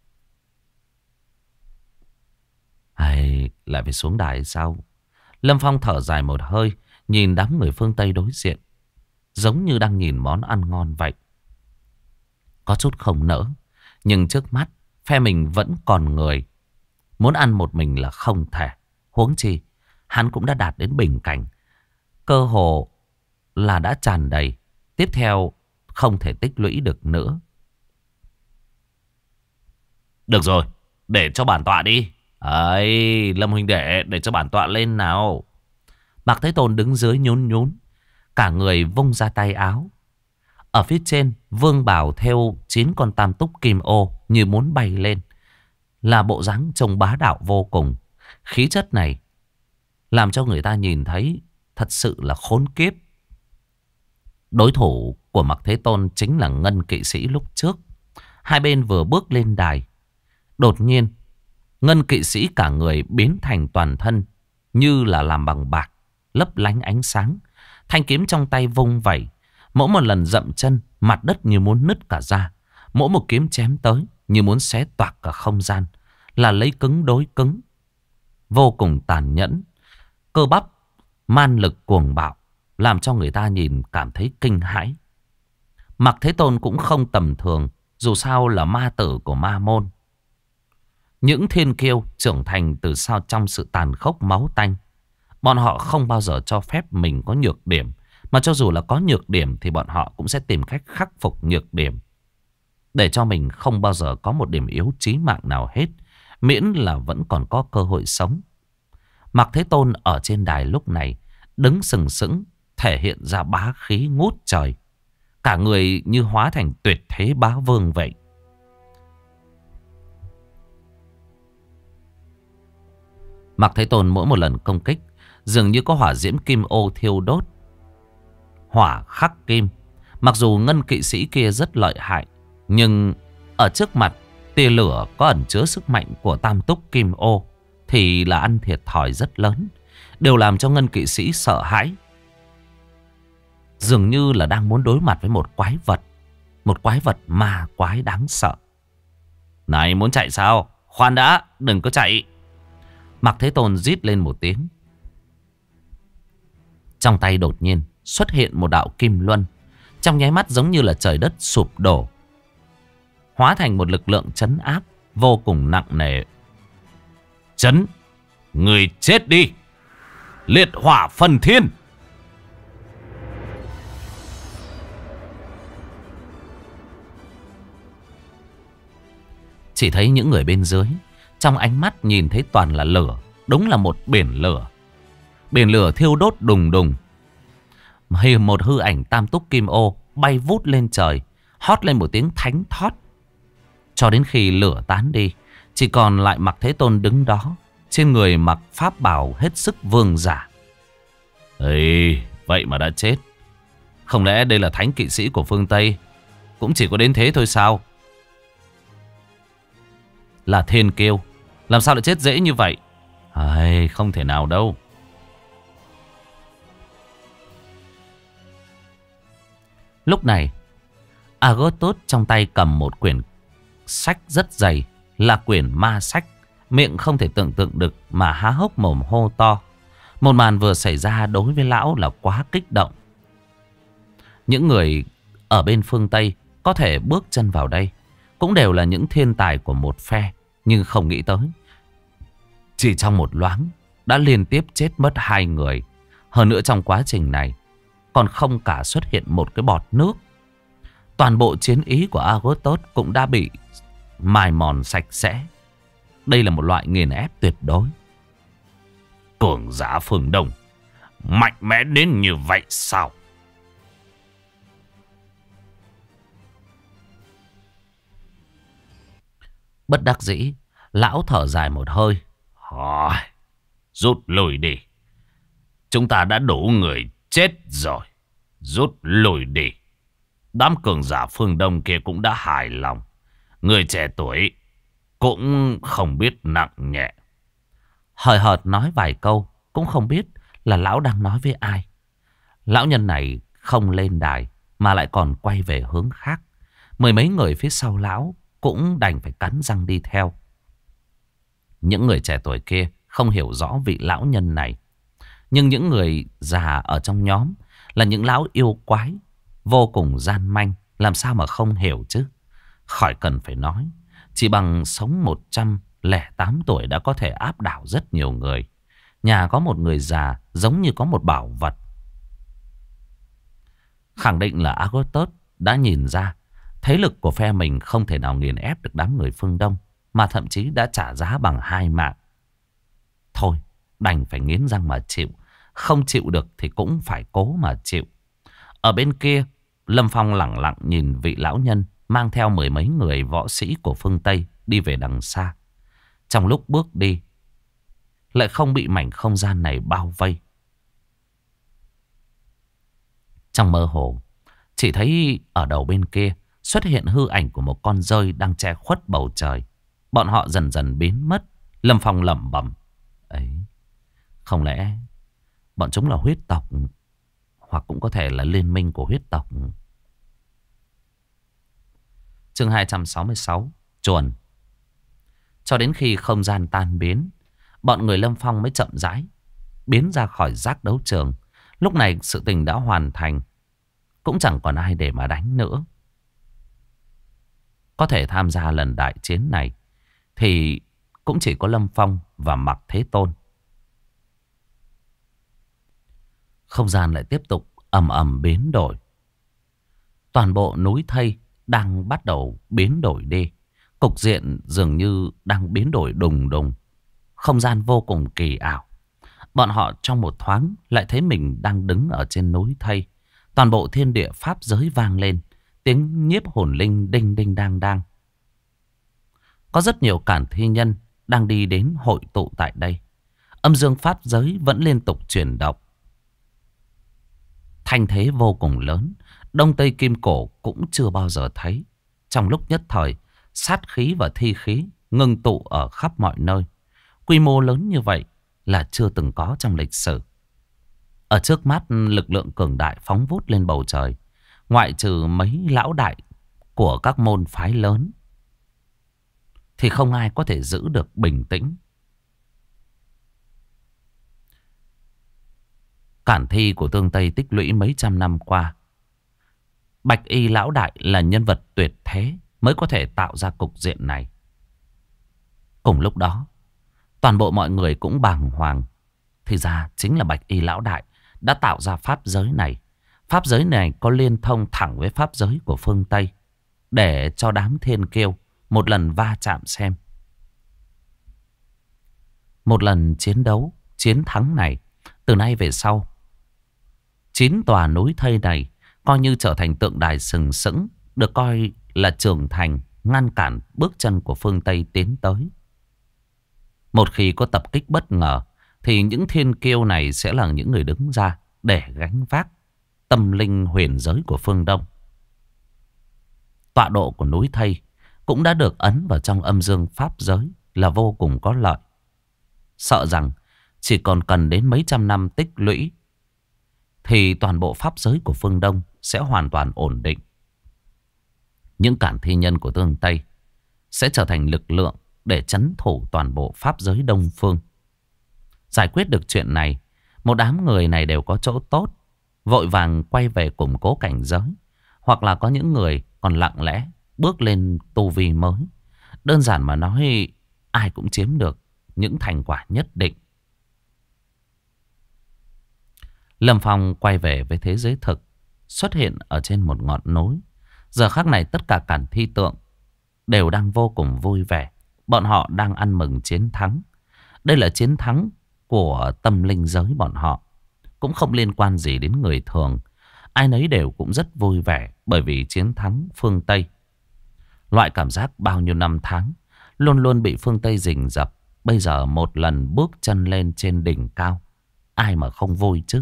Hay lại phải xuống đài sao? Lâm Phong thở dài một hơi, nhìn đám người phương Tây đối diện, giống như đang nhìn món ăn ngon vậy. Có chút không nỡ, nhưng trước mắt phe mình vẫn còn người. Muốn ăn một mình là không thể. Huống chi hắn cũng đã đạt đến bình cảnh, cơ hồ là đã tràn đầy. Tiếp theo không thể tích lũy được nữa. Được rồi, để cho bản tọa đi. Ấy, Lâm huynh đệ, để cho bản tọa lên nào. Mạc Thế Tôn đứng dưới nhún nhún, cả người vung ra tay áo. Ở phía trên vương bào thêu 9 con tam túc kim ô như muốn bay lên, là bộ dáng trông bá đạo vô cùng. Khí chất này làm cho người ta nhìn thấy thật sự là khốn kiếp. Đối thủ của Mạc Thế Tôn chính là Ngân kỵ sĩ lúc trước. Hai bên vừa bước lên đài, đột nhiên Ngân kỵ sĩ cả người biến thành toàn thân như là làm bằng bạc, lấp lánh ánh sáng. Thanh kiếm trong tay vung vẩy, mỗi một lần dậm chân, mặt đất như muốn nứt cả ra. Mỗi một kiếm chém tới như muốn xé toạc cả không gian, là lấy cứng đối cứng, vô cùng tàn nhẫn. Cơ bắp, man lực cuồng bạo, làm cho người ta nhìn cảm thấy kinh hãi. Mạc Thế Tôn cũng không tầm thường, dù sao là ma tử của ma môn. Những thiên kiêu trưởng thành từ sau trong sự tàn khốc máu tanh. Bọn họ không bao giờ cho phép mình có nhược điểm, mà cho dù là có nhược điểm thì bọn họ cũng sẽ tìm cách khắc phục nhược điểm. để cho mình không bao giờ có một điểm yếu chí mạng nào hết, miễn là vẫn còn có cơ hội sống. Mạc Thế Tôn ở trên đài lúc này đứng sừng sững, thể hiện ra bá khí ngút trời. Cả người như hóa thành tuyệt thế bá vương vậy. Mạc Thế Tôn mỗi một lần công kích dường như có hỏa diễm kim ô thiêu đốt. Hỏa khắc kim. Mặc dù ngân kỵ sĩ kia rất lợi hại, nhưng ở trước mặt tia lửa có ẩn chứa sức mạnh của tam túc kim ô thì là ăn thiệt thòi rất lớn, đều làm cho ngân kỵ sĩ sợ hãi. Dường như là đang muốn đối mặt với một quái vật. Một quái vật ma quái đáng sợ. Này, muốn chạy sao? Khoan đã, đừng có chạy. Mạc Thế Tôn rít lên một tiếng. Trong tay đột nhiên xuất hiện một đạo kim luân. Trong nháy mắt giống như là trời đất sụp đổ, hóa thành một lực lượng trấn áp vô cùng nặng nề. Trấn, người chết đi. Liệt hỏa phần thiên. Chỉ thấy những người bên dưới, trong ánh mắt nhìn thấy toàn là lửa. Đúng là một biển lửa. Biển lửa thiêu đốt đùng đùng. Một hư ảnh tam túc kim ô bay vút lên trời, hót lên một tiếng thánh thót. Cho đến khi lửa tán đi, chỉ còn lại Mạc Thế Tôn đứng đó, trên người mặc pháp bào hết sức vương giả. Ê, vậy mà đã chết. Không lẽ đây là thánh kỵ sĩ của phương Tây? Cũng chỉ có đến thế thôi sao? Là thiên kiêu, làm sao lại chết dễ như vậy? Không thể nào đâu. Lúc này Agotos trong tay cầm một quyển sách rất dày, là quyển ma sách. Miệng không thể tưởng tượng được mà há hốc mồm hô to. Một màn vừa xảy ra đối với lão là quá kích động. Những người ở bên phương Tây có thể bước chân vào đây cũng đều là những thiên tài của một phe. Nhưng không nghĩ tới, chỉ trong một loáng đã liên tiếp chết mất 2 người. Hơn nữa trong quá trình này còn không cả xuất hiện một cái bọt nước. Toàn bộ chiến ý của Agotos cũng đã bị mài mòn sạch sẽ. Đây là một loại nghiền ép tuyệt đối. Cường giả phương Đông mạnh mẽ đến như vậy sao? Bất đắc dĩ, lão thở dài một hơi. Rút lui đi. Chúng ta đã đủ người chết rồi. Rút lui đi. Đám cường giả phương Đông kia cũng đã hài lòng. Người trẻ tuổi cũng không biết nặng nhẹ. Hời hợt nói vài câu, cũng không biết là lão đang nói với ai. Lão nhân này không lên đài mà lại còn quay về hướng khác. Mười mấy người phía sau lão cũng đành phải cắn răng đi theo. Những người trẻ tuổi kia không hiểu rõ vị lão nhân này. Nhưng những người già ở trong nhóm là những lão yêu quái, vô cùng gian manh, làm sao mà không hiểu chứ. Khỏi cần phải nói, chỉ bằng sống 108 tuổi đã có thể áp đảo rất nhiều người. Nhà có một người già giống như có một bảo vật. Khẳng định là Agotos đã nhìn ra thế lực của phe mình không thể nào nghiền ép được đám người phương Đông, mà thậm chí đã trả giá bằng 2 mạng. Thôi, đành phải nghiến răng mà chịu. Không chịu được thì cũng phải cố mà chịu. Ở bên kia, Lâm Phong lẳng lặng nhìn vị lão nhân mang theo mười mấy người võ sĩ của phương Tây đi về đằng xa. Trong lúc bước đi, lại không bị mảnh không gian này bao vây. Trong mơ hồ, chỉ thấy ở đầu bên kia xuất hiện hư ảnh của một con dơi đang che khuất bầu trời. Bọn họ dần dần biến mất. Lâm Phong lẩm bẩm. Ấy, không lẽ bọn chúng là huyết tộc, hoặc cũng có thể là liên minh của huyết tộc. Chương 266, Chuồn. Cho đến khi không gian tan biến, bọn người Lâm Phong mới chậm rãi biến ra khỏi giác đấu trường. Lúc này sự tình đã hoàn thành, cũng chẳng còn ai để mà đánh nữa. Có thể tham gia lần đại chiến này thì cũng chỉ có Lâm Phong và Mạc Thế Tôn. Không gian lại tiếp tục ầm ầm biến đổi. Toàn bộ núi thây đang bắt đầu biến đổi đi. Cục diện dường như đang biến đổi đùng đùng. Không gian vô cùng kỳ ảo. Bọn họ trong một thoáng lại thấy mình đang đứng ở trên núi thây. Toàn bộ thiên địa pháp giới vang lên. Tiếng nhiếp hồn linh đinh đinh đang đang. Có rất nhiều cản thi nhân đang đi đến hội tụ tại đây. Âm dương pháp giới vẫn liên tục chuyển động. Thanh thế vô cùng lớn. Đông Tây Kim Cổ cũng chưa bao giờ thấy. Trong lúc nhất thời, sát khí và thi khí ngưng tụ ở khắp mọi nơi. Quy mô lớn như vậy là chưa từng có trong lịch sử. Ở trước mắt lực lượng cường đại phóng vút lên bầu trời. Ngoại trừ mấy lão đại của các môn phái lớn thì không ai có thể giữ được bình tĩnh. Cản thi của Tương Tây tích lũy mấy trăm năm qua. Bạch y lão đại là nhân vật tuyệt thế mới có thể tạo ra cục diện này. Cùng lúc đó, toàn bộ mọi người cũng bàng hoàng. Thì ra chính là Bạch y lão đại đã tạo ra pháp giới này. Pháp giới này có liên thông thẳng với pháp giới của phương Tây, để cho đám thiên kiêu một lần va chạm xem. Một lần chiến đấu, chiến thắng này, từ nay về sau, 9 tòa núi thây này coi như trở thành tượng đài sừng sững, được coi là trưởng thành, ngăn cản bước chân của phương Tây tiến tới. Một khi có tập kích bất ngờ, thì những thiên kiêu này sẽ là những người đứng ra để gánh vác tâm linh huyền giới của phương Đông. Tọa độ của núi thây cũng đã được ấn vào trong âm dương pháp giới là vô cùng có lợi. Sợ rằng chỉ còn cần đến mấy trăm năm tích lũy thì toàn bộ pháp giới của phương Đông sẽ hoàn toàn ổn định. Những cản thi nhân của Tương Tây sẽ trở thành lực lượng để trấn thủ toàn bộ pháp giới Đông Phương. Giải quyết được chuyện này, một đám người này đều có chỗ tốt, vội vàng quay về củng cố cảnh giới. Hoặc là có những người còn lặng lẽ bước lên tu vi mới. Đơn giản mà nói, ai cũng chiếm được những thành quả nhất định. Lâm Phong quay về với thế giới thực, xuất hiện ở trên một ngọn núi. Giờ khắc này tất cả cản thi tượng đều đang vô cùng vui vẻ. Bọn họ đang ăn mừng chiến thắng. Đây là chiến thắng của tâm linh giới bọn họ, cũng không liên quan gì đến người thường. Ai nấy đều cũng rất vui vẻ bởi vì chiến thắng phương Tây. Loại cảm giác bao nhiêu năm tháng luôn luôn bị phương Tây rình rập, bây giờ một lần bước chân lên trên đỉnh cao, ai mà không vui chứ.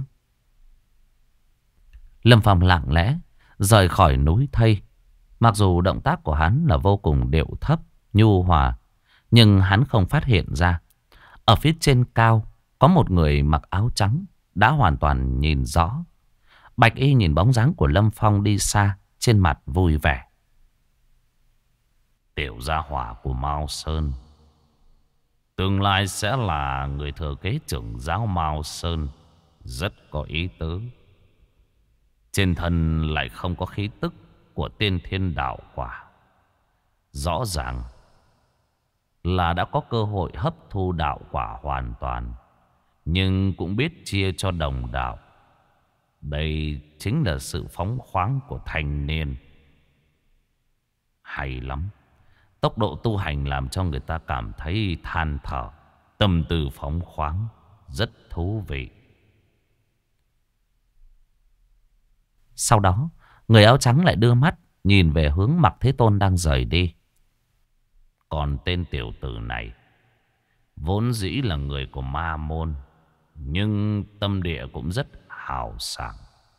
Lâm Phong lặng lẽ rời khỏi núi thây. Mặc dù động tác của hắn là vô cùng điệu thấp, nhu hòa, nhưng hắn không phát hiện ra. Ở phía trên cao có một người mặc áo trắng đã hoàn toàn nhìn rõ. Bạch y nhìn bóng dáng của Lâm Phong đi xa, trên mặt vui vẻ. Tiểu gia hỏa của Mao Sơn tương lai sẽ là người thừa kế trưởng giáo Mao Sơn, rất có ý tứ. Trên thân lại không có khí tức của tiên thiên đạo quả. Rõ ràng là đã có cơ hội hấp thu đạo quả hoàn toàn, nhưng cũng biết chia cho đồng đạo. Đây chính là sự phóng khoáng của thanh niên. Hay lắm. Tốc độ tu hành làm cho người ta cảm thấy than thở. Tâm tư phóng khoáng, rất thú vị. Sau đó, người áo trắng lại đưa mắt nhìn về hướng Mạc Thế Tôn đang rời đi. Còn tên tiểu tử này vốn dĩ là người của ma môn, nhưng tâm địa cũng rất hào sảng,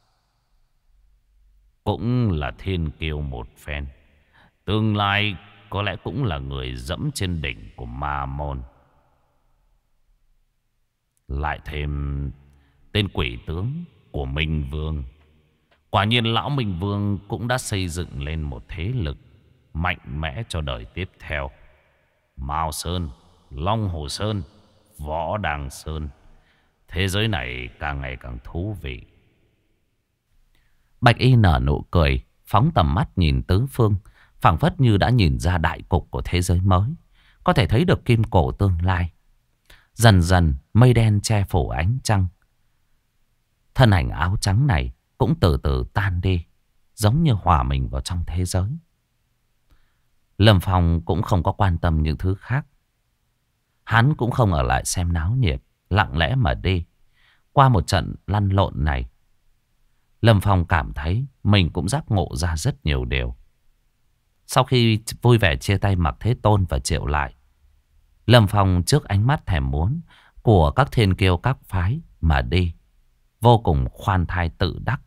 cũng là thiên kiêu một phen. Tương lai có lẽ cũng là người dẫm trên đỉnh của ma môn. Lại thêm tên quỷ tướng của Minh Vương. Quả nhiên lão Minh Vương cũng đã xây dựng lên một thế lực mạnh mẽ cho đời tiếp theo. Mao Sơn, Long Hồ Sơn, Võ Đàng Sơn. Thế giới này càng ngày càng thú vị. Bạch y nở nụ cười, phóng tầm mắt nhìn tứ phương, phảng phất như đã nhìn ra đại cục của thế giới mới, có thể thấy được kim cổ tương lai. Dần dần mây đen che phủ ánh trăng. Thân ảnh áo trắng này cũng từ từ tan đi, giống như hòa mình vào trong thế giới. Lâm Phong cũng không có quan tâm những thứ khác. Hắn cũng không ở lại xem náo nhiệt, lặng lẽ mà đi. Qua một trận lăn lộn này, Lâm Phong cảm thấy mình cũng giác ngộ ra rất nhiều điều. Sau khi vui vẻ chia tay Mạc Thế Tôn và Triệu Lại, Lâm Phong trước ánh mắt thèm muốn của các thiên kiêu các phái mà đi, vô cùng khoan thai tự đắc.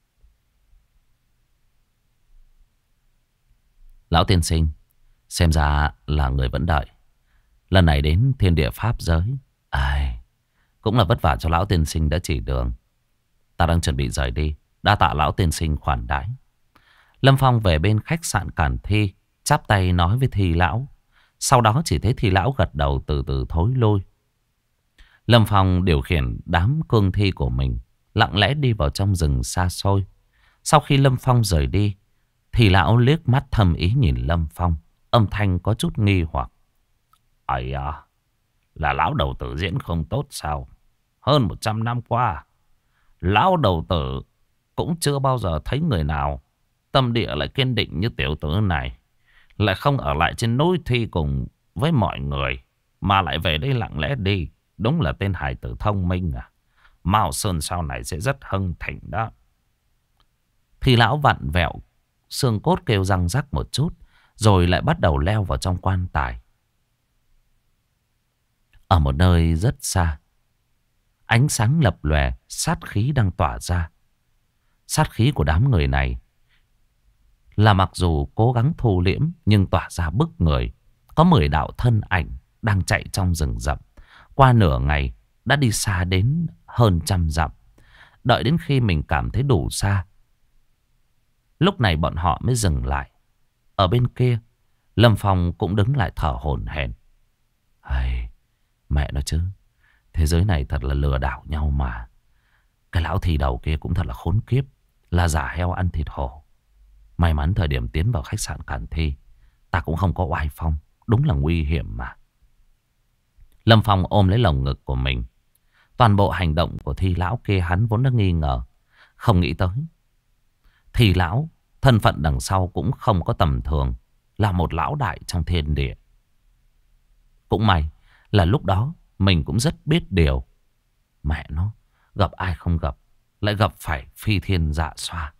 Lão tiên sinh, xem ra là người vẫn đợi. Lần này đến thiên địa pháp giới, cũng là vất vả cho lão tiên sinh đã chỉ đường. Ta đang chuẩn bị rời đi, đa tạ lão tiên sinh khoản đãi. Lâm Phong về bên khách sạn Cản Thi, chắp tay nói với Thi lão. Sau đó chỉ thấy Thi lão gật đầu từ từ thối lui. Lâm Phong điều khiển đám cương thi của mình, lặng lẽ đi vào trong rừng xa xôi. Sau khi Lâm Phong rời đi, Thi lão liếc mắt thầm ý nhìn Lâm Phong, âm thanh có chút nghi hoặc. Ây à, là lão đầu tử diễn không tốt sao? Hơn 100 năm qua, lão đầu tử cũng chưa bao giờ thấy người nào tâm địa lại kiên định như tiểu tử này. Lại không ở lại trên núi thi cùng với mọi người, mà lại về đây lặng lẽ đi. Đúng là tên hài tử thông minh à. Mao Sơn sau này sẽ rất hưng thịnh đó. Thì lão vặn vẹo xương cốt kêu răng rắc một chút, rồi lại bắt đầu leo vào trong quan tài. Ở một nơi rất xa, ánh sáng lập lòe, sát khí đang tỏa ra. Sát khí của đám người này là mặc dù cố gắng thu liễm nhưng tỏa ra bức người. Có 10 đạo thân ảnh đang chạy trong rừng rậm. Qua nửa ngày đã đi xa đến hơn 100 dặm. Đợi đến khi mình cảm thấy đủ xa, lúc này bọn họ mới dừng lại. Ở bên kia, Lâm Phong cũng đứng lại thở hổn hển. Mẹ nó chứ, thế giới này thật là lừa đảo nhau mà. Cái lão thi đầu kia cũng thật là khốn kiếp, là giả heo ăn thịt hổ. May mắn thời điểm tiến vào khách sạn Cản Thi, ta cũng không có oai phong. Đúng là nguy hiểm mà. Lâm Phong ôm lấy lồng ngực của mình. Toàn bộ hành động của Thi lão kia hắn vốn đã nghi ngờ, không nghĩ tới Thi lão thân phận đằng sau cũng không có tầm thường, là một lão đại trong thiên địa. Cũng may là lúc đó mình cũng rất biết điều. Mẹ nó, gặp ai không gặp, lại gặp phải phi thiên dạ xoa.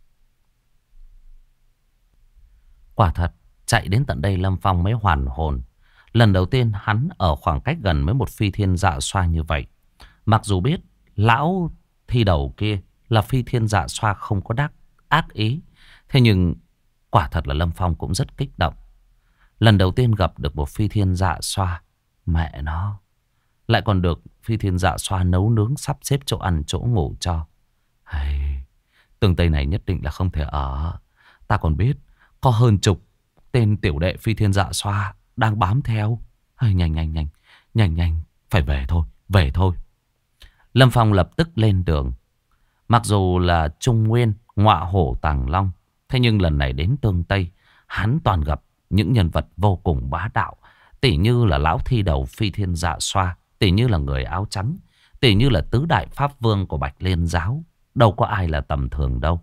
Quả thật, chạy đến tận đây Lâm Phong mới hoàn hồn. Lần đầu tiên hắn ở khoảng cách gần với một phi thiên dạ xoa như vậy. Mặc dù biết lão thi đầu kia là phi thiên dạ xoa không có ác ý, thế nhưng quả thật là Lâm Phong cũng rất kích động. Lần đầu tiên gặp được một phi thiên dạ xoa, mẹ nó, lại còn được phi thiên dạ xoa nấu nướng sắp xếp chỗ ăn chỗ ngủ cho. Tường Tây này nhất định là không thể ở. Ta còn biết có hơn chục tên tiểu đệ phi thiên dạ xoa đang bám theo. Nhanh, phải về thôi. Lâm Phong lập tức lên đường. Mặc dù là Trung Nguyên, Ngọa Hổ, Tàng Long, thế nhưng lần này đến Tương Tây, hắn toàn gặp những nhân vật vô cùng bá đạo. Tỉ như là lão thi đầu phi thiên dạ xoa, tỉ như là người áo trắng, tỉ như là tứ đại pháp vương của Bạch Liên giáo. Đâu có ai là tầm thường đâu.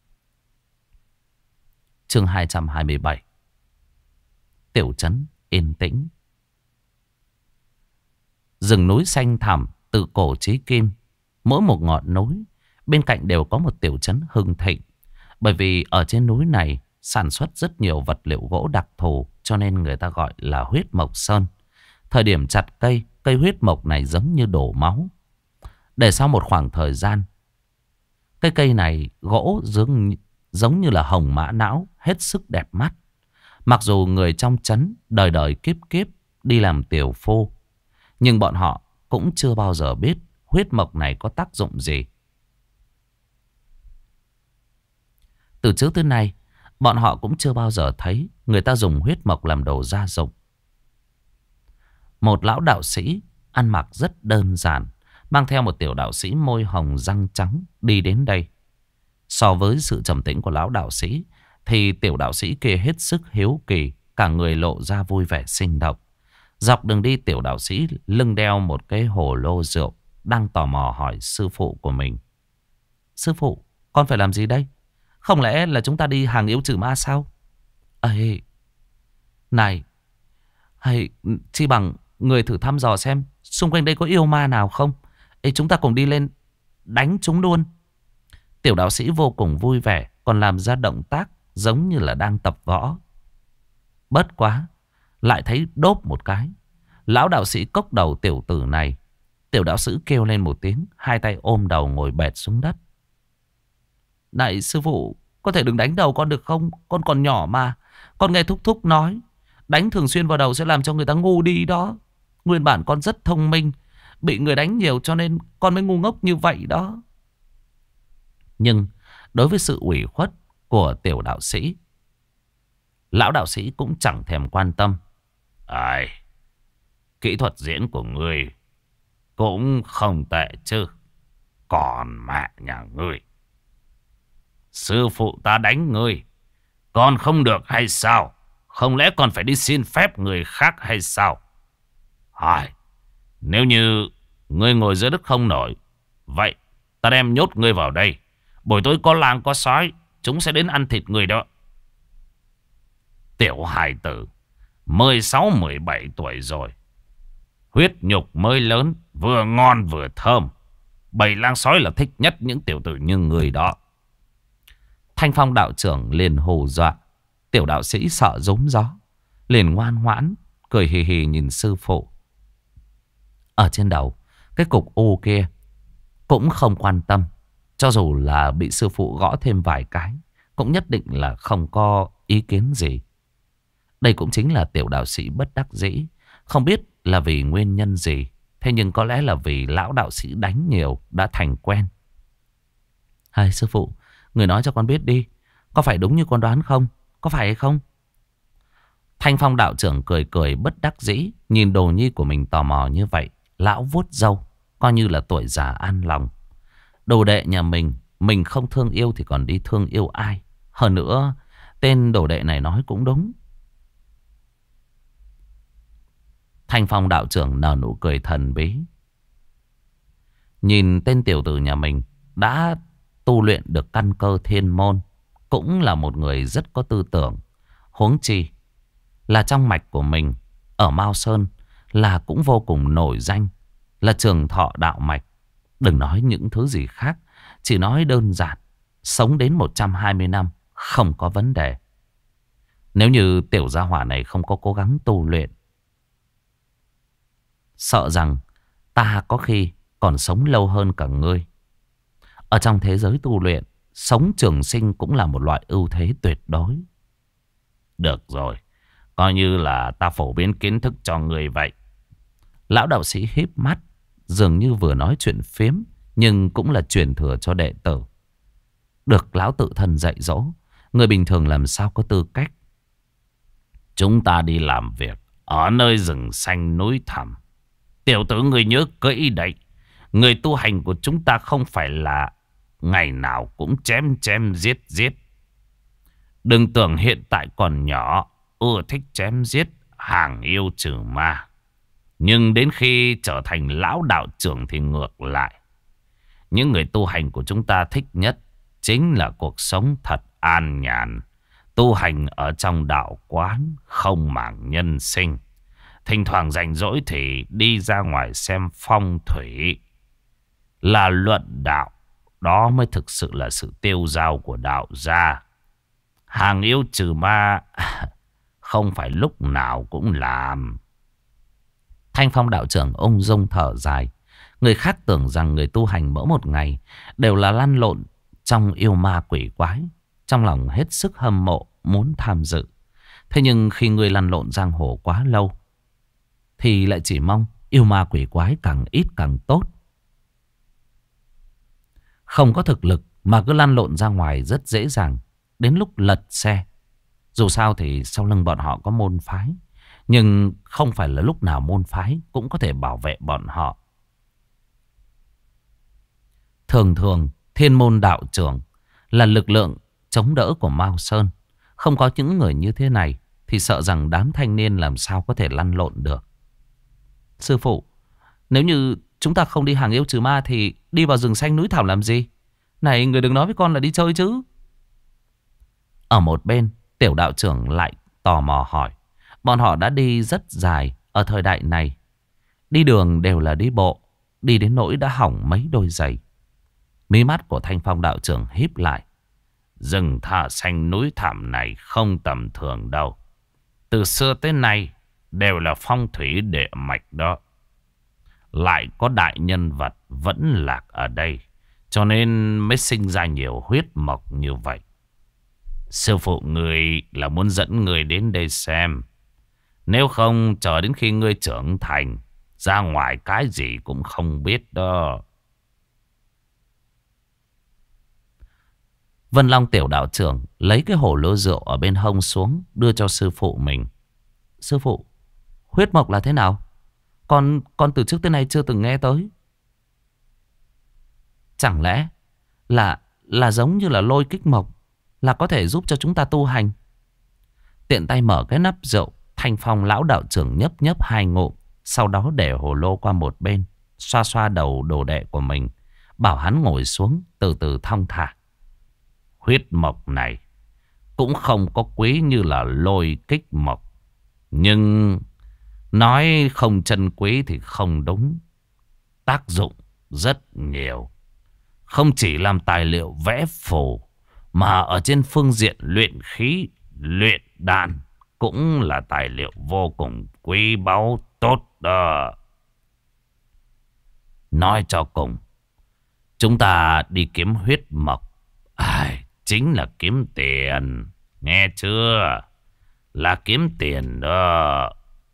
Chương 227. Tiểu trấn yên tĩnh. Rừng núi xanh thẳm từ cổ chí kim, mỗi một ngọn núi bên cạnh đều có một tiểu trấn hưng thịnh. Bởi vì ở trên núi này sản xuất rất nhiều vật liệu gỗ đặc thù, cho nên người ta gọi là huyết mộc sơn. Thời điểm chặt cây, cây huyết mộc này giống như đổ máu. Để sau một khoảng thời gian, cây này gỗ giống như là hồng mã não, hết sức đẹp mắt. Mặc dù người trong trấn đời đời kiếp kiếp đi làm tiểu phu, nhưng bọn họ cũng chưa bao giờ biết huyết mộc này có tác dụng gì. Từ trước tới nay, bọn họ cũng chưa bao giờ thấy người ta dùng huyết mộc làm đồ gia dụng. Một lão đạo sĩ ăn mặc rất đơn giản, mang theo một tiểu đạo sĩ môi hồng răng trắng đi đến đây. So với sự trầm tĩnh của lão đạo sĩ, thì tiểu đạo sĩ kia hết sức hiếu kỳ, cả người lộ ra vui vẻ sinh động. Dọc đường đi, tiểu đạo sĩ lưng đeo một cái hồ lô rượu, đang tò mò hỏi sư phụ của mình. Sư phụ, con phải làm gì đây? Không lẽ là chúng ta đi hàng yêu trừ ma sao? Này, hay chi bằng người thử thăm dò xem xung quanh đây có yêu ma nào không. Ê, chúng ta cùng đi lên đánh chúng luôn. Tiểu đạo sĩ vô cùng vui vẻ, còn làm ra động tác giống như là đang tập võ. Bất quá, lại thấy đốp một cái. Lão đạo sĩ cốc đầu tiểu tử này. Tiểu đạo sĩ kêu lên một tiếng, hai tay ôm đầu ngồi bệt xuống đất. Này sư phụ, có thể đừng đánh đầu con được không? Con còn nhỏ mà. Con nghe thúc thúc nói, đánh thường xuyên vào đầu sẽ làm cho người ta ngu đi đó. Nguyên bản con rất thông minh, bị người đánh nhiều cho nên con mới ngu ngốc như vậy đó. Nhưng đối với sự ủy khuất của tiểu đạo sĩ, lão đạo sĩ cũng chẳng thèm quan tâm. Ai, kỹ thuật diễn của ngươi cũng không tệ chứ. Còn mẹ nhà ngươi, sư phụ ta đánh ngươi, còn không được hay sao? Không lẽ còn phải đi xin phép người khác hay sao? Ai, nếu như ngươi ngồi dưới đất không nổi, vậy ta đem nhốt ngươi vào đây. Buổi tối có làng có sói, chúng sẽ đến ăn thịt người đó. Tiểu hài tử 16-17 tuổi rồi, huyết nhục mới lớn, vừa ngon vừa thơm. Bầy lang sói là thích nhất những tiểu tử như người đó. Thanh Phong đạo trưởng liền hù dọa. Tiểu đạo sĩ sợ rúm gió, liền ngoan ngoãn cười hì hì nhìn sư phụ. Ở trên đầu cái cục u kia cũng không quan tâm. Cho dù là bị sư phụ gõ thêm vài cái, cũng nhất định là không có ý kiến gì. Đây cũng chính là tiểu đạo sĩ bất đắc dĩ. Không biết là vì nguyên nhân gì, thế nhưng có lẽ là vì lão đạo sĩ đánh nhiều đã thành quen. Hai sư phụ, người nói cho con biết đi, có phải đúng như con đoán không? Có phải hay không? Thanh Phong đạo trưởng cười cười bất đắc dĩ, nhìn đồ nhi của mình tò mò như vậy. Lão vuốt râu, coi như là tuổi già an lòng. Đồ đệ nhà mình không thương yêu thì còn đi thương yêu ai? Hơn nữa, tên đồ đệ này nói cũng đúng. Thanh Phong đạo trưởng nở nụ cười thần bí. Nhìn tên tiểu tử nhà mình đã tu luyện được căn cơ thiên môn, cũng là một người rất có tư tưởng. Huống chi là trong mạch của mình ở Mao Sơn là cũng vô cùng nổi danh, là trường thọ đạo mạch. Đừng nói những thứ gì khác, chỉ nói đơn giản, sống đến 120 năm không có vấn đề. Nếu như tiểu gia hỏa này không có cố gắng tu luyện, sợ rằng ta có khi còn sống lâu hơn cả ngươi. Ở trong thế giới tu luyện, sống trường sinh cũng là một loại ưu thế tuyệt đối. Được rồi, coi như là ta phổ biến kiến thức cho người vậy. Lão đạo sĩ híp mắt, dường như vừa nói chuyện phiếm, nhưng cũng là truyền thừa cho đệ tử. Được lão tự thân dạy dỗ, người bình thường làm sao có tư cách. Chúng ta đi làm việc ở nơi rừng xanh núi thẳm. Tiểu tử người nhớ kỹ đấy, người tu hành của chúng ta không phải là ngày nào cũng chém chém giết giết. Đừng tưởng hiện tại còn nhỏ, ưa thích chém giết, hàng yêu trừ ma. Nhưng đến khi trở thành lão đạo trưởng thì ngược lại. Những người tu hành của chúng ta thích nhất chính là cuộc sống thật an nhàn. Tu hành ở trong đạo quán, không màng nhân sinh. Thỉnh thoảng rảnh rỗi thì đi ra ngoài xem phong thủy, là luận đạo. Đó mới thực sự là sự tiêu dao của đạo gia. Hàng yêu trừ ma không phải lúc nào cũng làm. Thanh Phong đạo trưởng ung dung thở dài. Người khác tưởng rằng người tu hành mỗi một ngày đều là lăn lộn trong yêu ma quỷ quái, trong lòng hết sức hâm mộ muốn tham dự. Thế nhưng khi người lăn lộn giang hồ quá lâu thì lại chỉ mong yêu ma quỷ quái càng ít càng tốt. Không có thực lực mà cứ lăn lộn ra ngoài rất dễ dàng, đến lúc lật xe. Dù sao thì sau lưng bọn họ có môn phái, nhưng không phải là lúc nào môn phái cũng có thể bảo vệ bọn họ. Thường thường thiên môn đạo trưởng là lực lượng chống đỡ của Mao Sơn. Không có những người như thế này thì sợ rằng đám thanh niên làm sao có thể lăn lộn được. Sư phụ, nếu như chúng ta không đi hàng yêu trừ ma thì đi vào rừng xanh núi thẳm làm gì? Này, người đừng nói với con là đi chơi chứ. Ở một bên, tiểu đạo trưởng lại tò mò hỏi. Bọn họ đã đi rất dài ở thời đại này. Đi đường đều là đi bộ, đi đến nỗi đã hỏng mấy đôi giày. Mí mắt của Thanh Phong đạo trưởng híp lại. Rừng thả xanh núi thẳm này không tầm thường đâu. Từ xưa tới nay đều là phong thủy địa mạch đó. Lại có đại nhân vật vẫn lạc ở đây, cho nên mới sinh ra nhiều huyết mộc như vậy. Sư phụ người là muốn dẫn người đến đây xem. Nếu không chờ đến khi ngươi trưởng thành, ra ngoài cái gì cũng không biết đó. Vân Long tiểu đạo trưởng lấy cái hồ lô rượu ở bên hông xuống, đưa cho sư phụ mình. Sư phụ, huyết mộc là thế nào? Con từ trước tới nay chưa từng nghe tới. Chẳng lẽ là giống như là lôi kích mộc, là có thể giúp cho chúng ta tu hành? Tiện tay mở cái nắp rượu, Thanh Phong lão đạo trưởng nhấp nhấp 2 ngụm, sau đó để hồ lô qua một bên, xoa xoa đầu đồ đệ của mình, bảo hắn ngồi xuống từ từ thong thả. Huyết mộc này cũng không có quý như là lôi kích mộc, nhưng nói không chân quý thì không đúng. Tác dụng rất nhiều. Không chỉ làm tài liệu vẽ phù, mà ở trên phương diện luyện khí, luyện đan cũng là tài liệu vô cùng quý báu tốt đó. Nói cho cùng, chúng ta đi kiếm huyết mộc, chính là kiếm tiền. Nghe chưa? Là kiếm tiền đó.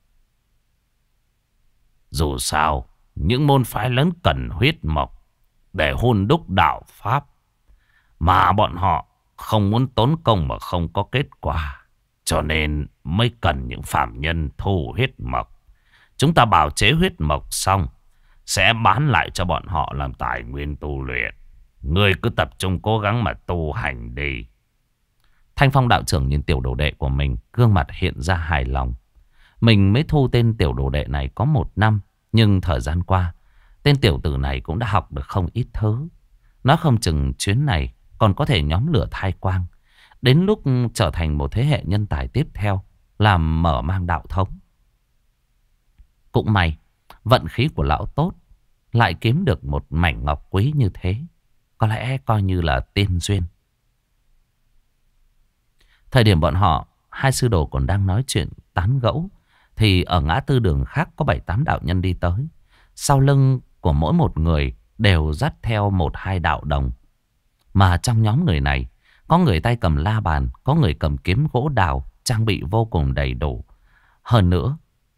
Dù sao, những môn phái lớn cần huyết mộc để hun đúc đạo pháp, mà bọn họ không muốn tốn công mà không có kết quả, cho nên mới cần những phạm nhân thu huyết mộc. Chúng ta bào chế huyết mộc xong sẽ bán lại cho bọn họ làm tài nguyên tu luyện. Ngươi cứ tập trung cố gắng mà tu hành đi. Thanh Phong đạo trưởng nhìn tiểu đồ đệ của mình, gương mặt hiện ra hài lòng. Mình mới thu tên tiểu đồ đệ này có 1 năm, nhưng thời gian qua tên tiểu tử này cũng đã học được không ít thứ. Nó không chừng chuyến này còn có thể nhóm lửa thai quang, đến lúc trở thành một thế hệ nhân tài tiếp theo, làm mở mang đạo thống. Cũng may vận khí của lão tốt, lại kiếm được một mảnh ngọc quý như thế. Có lẽ coi như là tiên duyên. Thời điểm bọn họ, 2 sư đồ còn đang nói chuyện tán gẫu, thì ở ngã tư đường khác có 7-8 đạo nhân đi tới. Sau lưng của mỗi một người đều dắt theo 1-2 đạo đồng. Mà trong nhóm người này, có người tay cầm la bàn, có người cầm kiếm gỗ đào, trang bị vô cùng đầy đủ. Hơn nữa,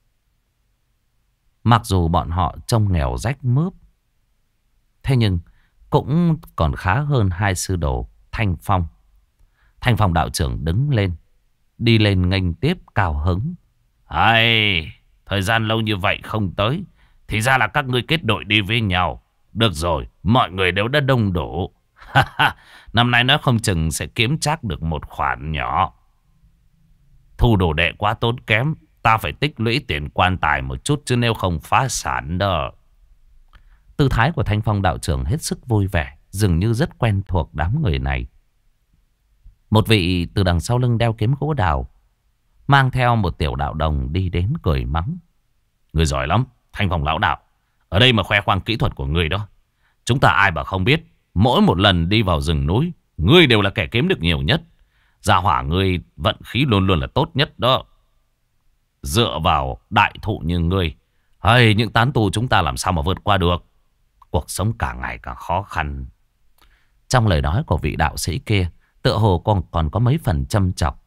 mặc dù bọn họ trông nghèo rách mướp, thế nhưng cũng còn khá hơn 2 sư đồ Thanh Phong. Thanh Phong đạo trưởng đứng lên, đi lên nghênh tiếp cao hứng. Thời gian lâu như vậy không tới, thì ra là các ngươi kết đội đi với nhau. Được rồi, mọi người đều đã đông đủ. Năm nay nó không chừng sẽ kiếm chắc được một khoản nhỏ. Thu đồ đệ quá tốn kém, ta phải tích lũy tiền quan tài một chút, chứ nếu không phá sản đó. Tư thái của Thanh Phong đạo trưởng hết sức vui vẻ, dường như rất quen thuộc đám người này. Một vị từ đằng sau lưng đeo kiếm gỗ đào, mang theo một tiểu đạo đồng đi đến cười mắng. Người giỏi lắm, Thanh Phong lão đạo. Ở đây mà khoe khoang kỹ thuật của người đó. Chúng ta ai mà không biết, mỗi một lần đi vào rừng núi, ngươi đều là kẻ kiếm được nhiều nhất. Gia hỏa ngươi vận khí luôn luôn là tốt nhất đó. Dựa vào đại thụ như ngươi, những tán tu chúng ta làm sao mà vượt qua được. Cuộc sống càng ngày càng khó khăn. Trong lời nói của vị đạo sĩ kia, tựa hồ còn có mấy phần châm chọc.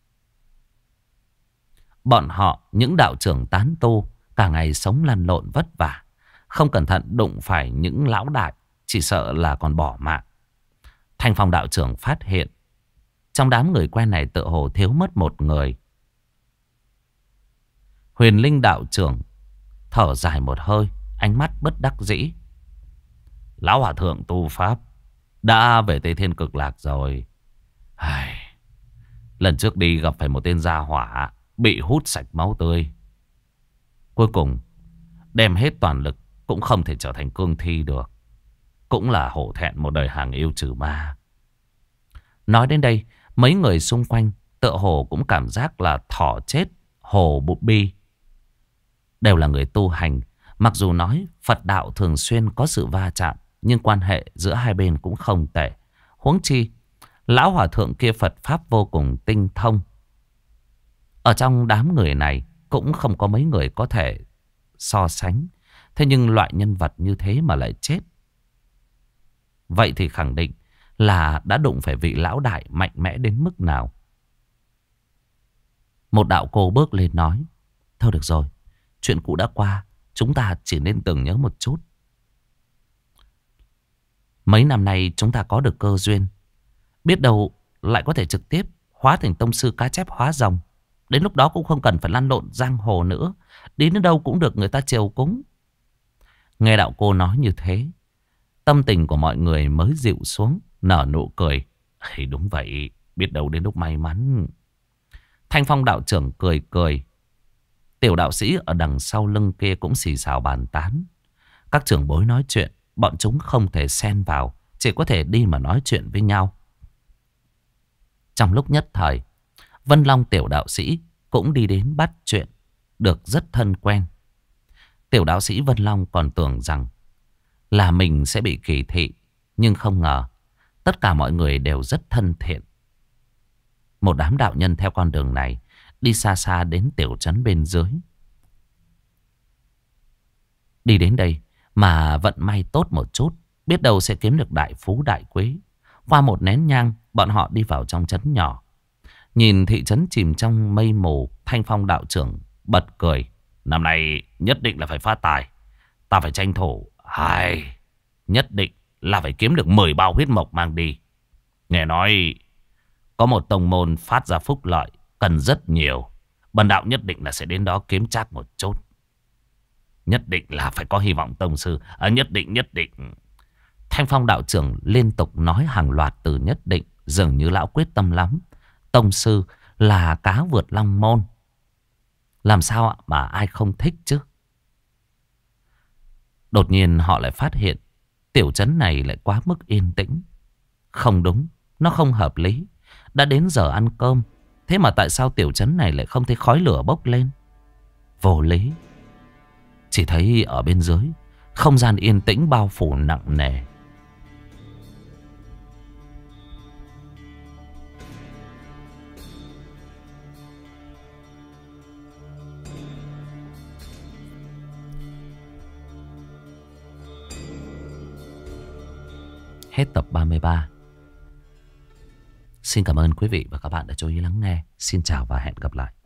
Bọn họ, những đạo trưởng tán tu, cả ngày sống lăn lộn vất vả, không cẩn thận đụng phải những lão đại, chỉ sợ là còn bỏ mạng. Thanh Phong đạo trưởng phát hiện, trong đám người quen này tựa hồ thiếu mất một người. Huyền Linh đạo trưởng thở dài một hơi, ánh mắt bất đắc dĩ. Lão hòa thượng tu pháp đã về Tây Thiên Cực Lạc rồi. Lần trước đi gặp phải một tên gia hỏa, bị hút sạch máu tươi. Cuối cùng đem hết toàn lực cũng không thể trở thành cương thi được. Cũng là hổ thẹn một đời hàng yêu trừ ma. Nói đến đây, mấy người xung quanh tựa hồ cũng cảm giác là thỏ chết Hồ Bụ Bi đều là người tu hành. Mặc dù nói Phật đạo thường xuyên có sự va chạm, nhưng quan hệ giữa hai bên cũng không tệ. Huống chi, lão hòa thượng kia Phật Pháp vô cùng tinh thông. Ở trong đám người này cũng không có mấy người có thể so sánh. Thế nhưng loại nhân vật như thế mà lại chết, vậy thì khẳng định là đã đụng phải vị lão đại mạnh mẽ đến mức nào. Một đạo cô bước lên nói: thôi được rồi, chuyện cũ đã qua, chúng ta chỉ nên tưởng nhớ một chút. Mấy năm nay chúng ta có được cơ duyên, biết đâu lại có thể trực tiếp hóa thành tông sư cá chép hóa rồng. Đến lúc đó cũng không cần phải lăn lộn giang hồ nữa, đi đến đâu cũng được người ta chiều cúng. Nghe đạo cô nói như thế, tâm tình của mọi người mới dịu xuống, nở nụ cười. Đúng vậy, biết đâu đến lúc may mắn. Thanh Phong đạo trưởng cười cười. Tiểu đạo sĩ ở đằng sau lưng kia cũng xì xào bàn tán. Các trưởng bối nói chuyện, bọn chúng không thể xen vào, chỉ có thể đi mà nói chuyện với nhau. Trong lúc nhất thời, Vân Long tiểu đạo sĩ cũng đi đến bắt chuyện, được rất thân quen. Tiểu đạo sĩ Vân Long còn tưởng rằng là mình sẽ bị kỳ thị, nhưng không ngờ tất cả mọi người đều rất thân thiện. Một đám đạo nhân theo con đường này đi xa xa đến tiểu trấn bên dưới. Đi đến đây mà vận may tốt một chút, biết đâu sẽ kiếm được đại phú đại quý. Qua một nén nhang, bọn họ đi vào trong trấn nhỏ. Nhìn thị trấn chìm trong mây mù, Thanh Phong đạo trưởng bật cười. Năm nay nhất định là phải phát tài. Ta phải tranh thủ. Nhất định là phải kiếm được 10 bao huyết mộc mang đi. Nghe nói có một tông môn phát ra phúc lợi cần rất nhiều. Bần đạo nhất định là sẽ đến đó kiếm chắc một chút. Nhất định là phải có hy vọng tông sư. Nhất định. Thanh Phong đạo trưởng liên tục nói hàng loạt từ nhất định, dường như lão quyết tâm lắm. Tông sư là cá vượt long môn, làm sao mà ai không thích chứ. Đột nhiên họ lại phát hiện tiểu trấn này lại quá mức yên tĩnh. Không đúng, nó không hợp lý. Đã đến giờ ăn cơm, thế mà tại sao tiểu trấn này lại không thấy khói lửa bốc lên? Vô lý. Chỉ thấy ở bên dưới, không gian yên tĩnh bao phủ nặng nề. Hết tập 33. Xin cảm ơn quý vị và các bạn đã chú ý lắng nghe. Xin chào và hẹn gặp lại.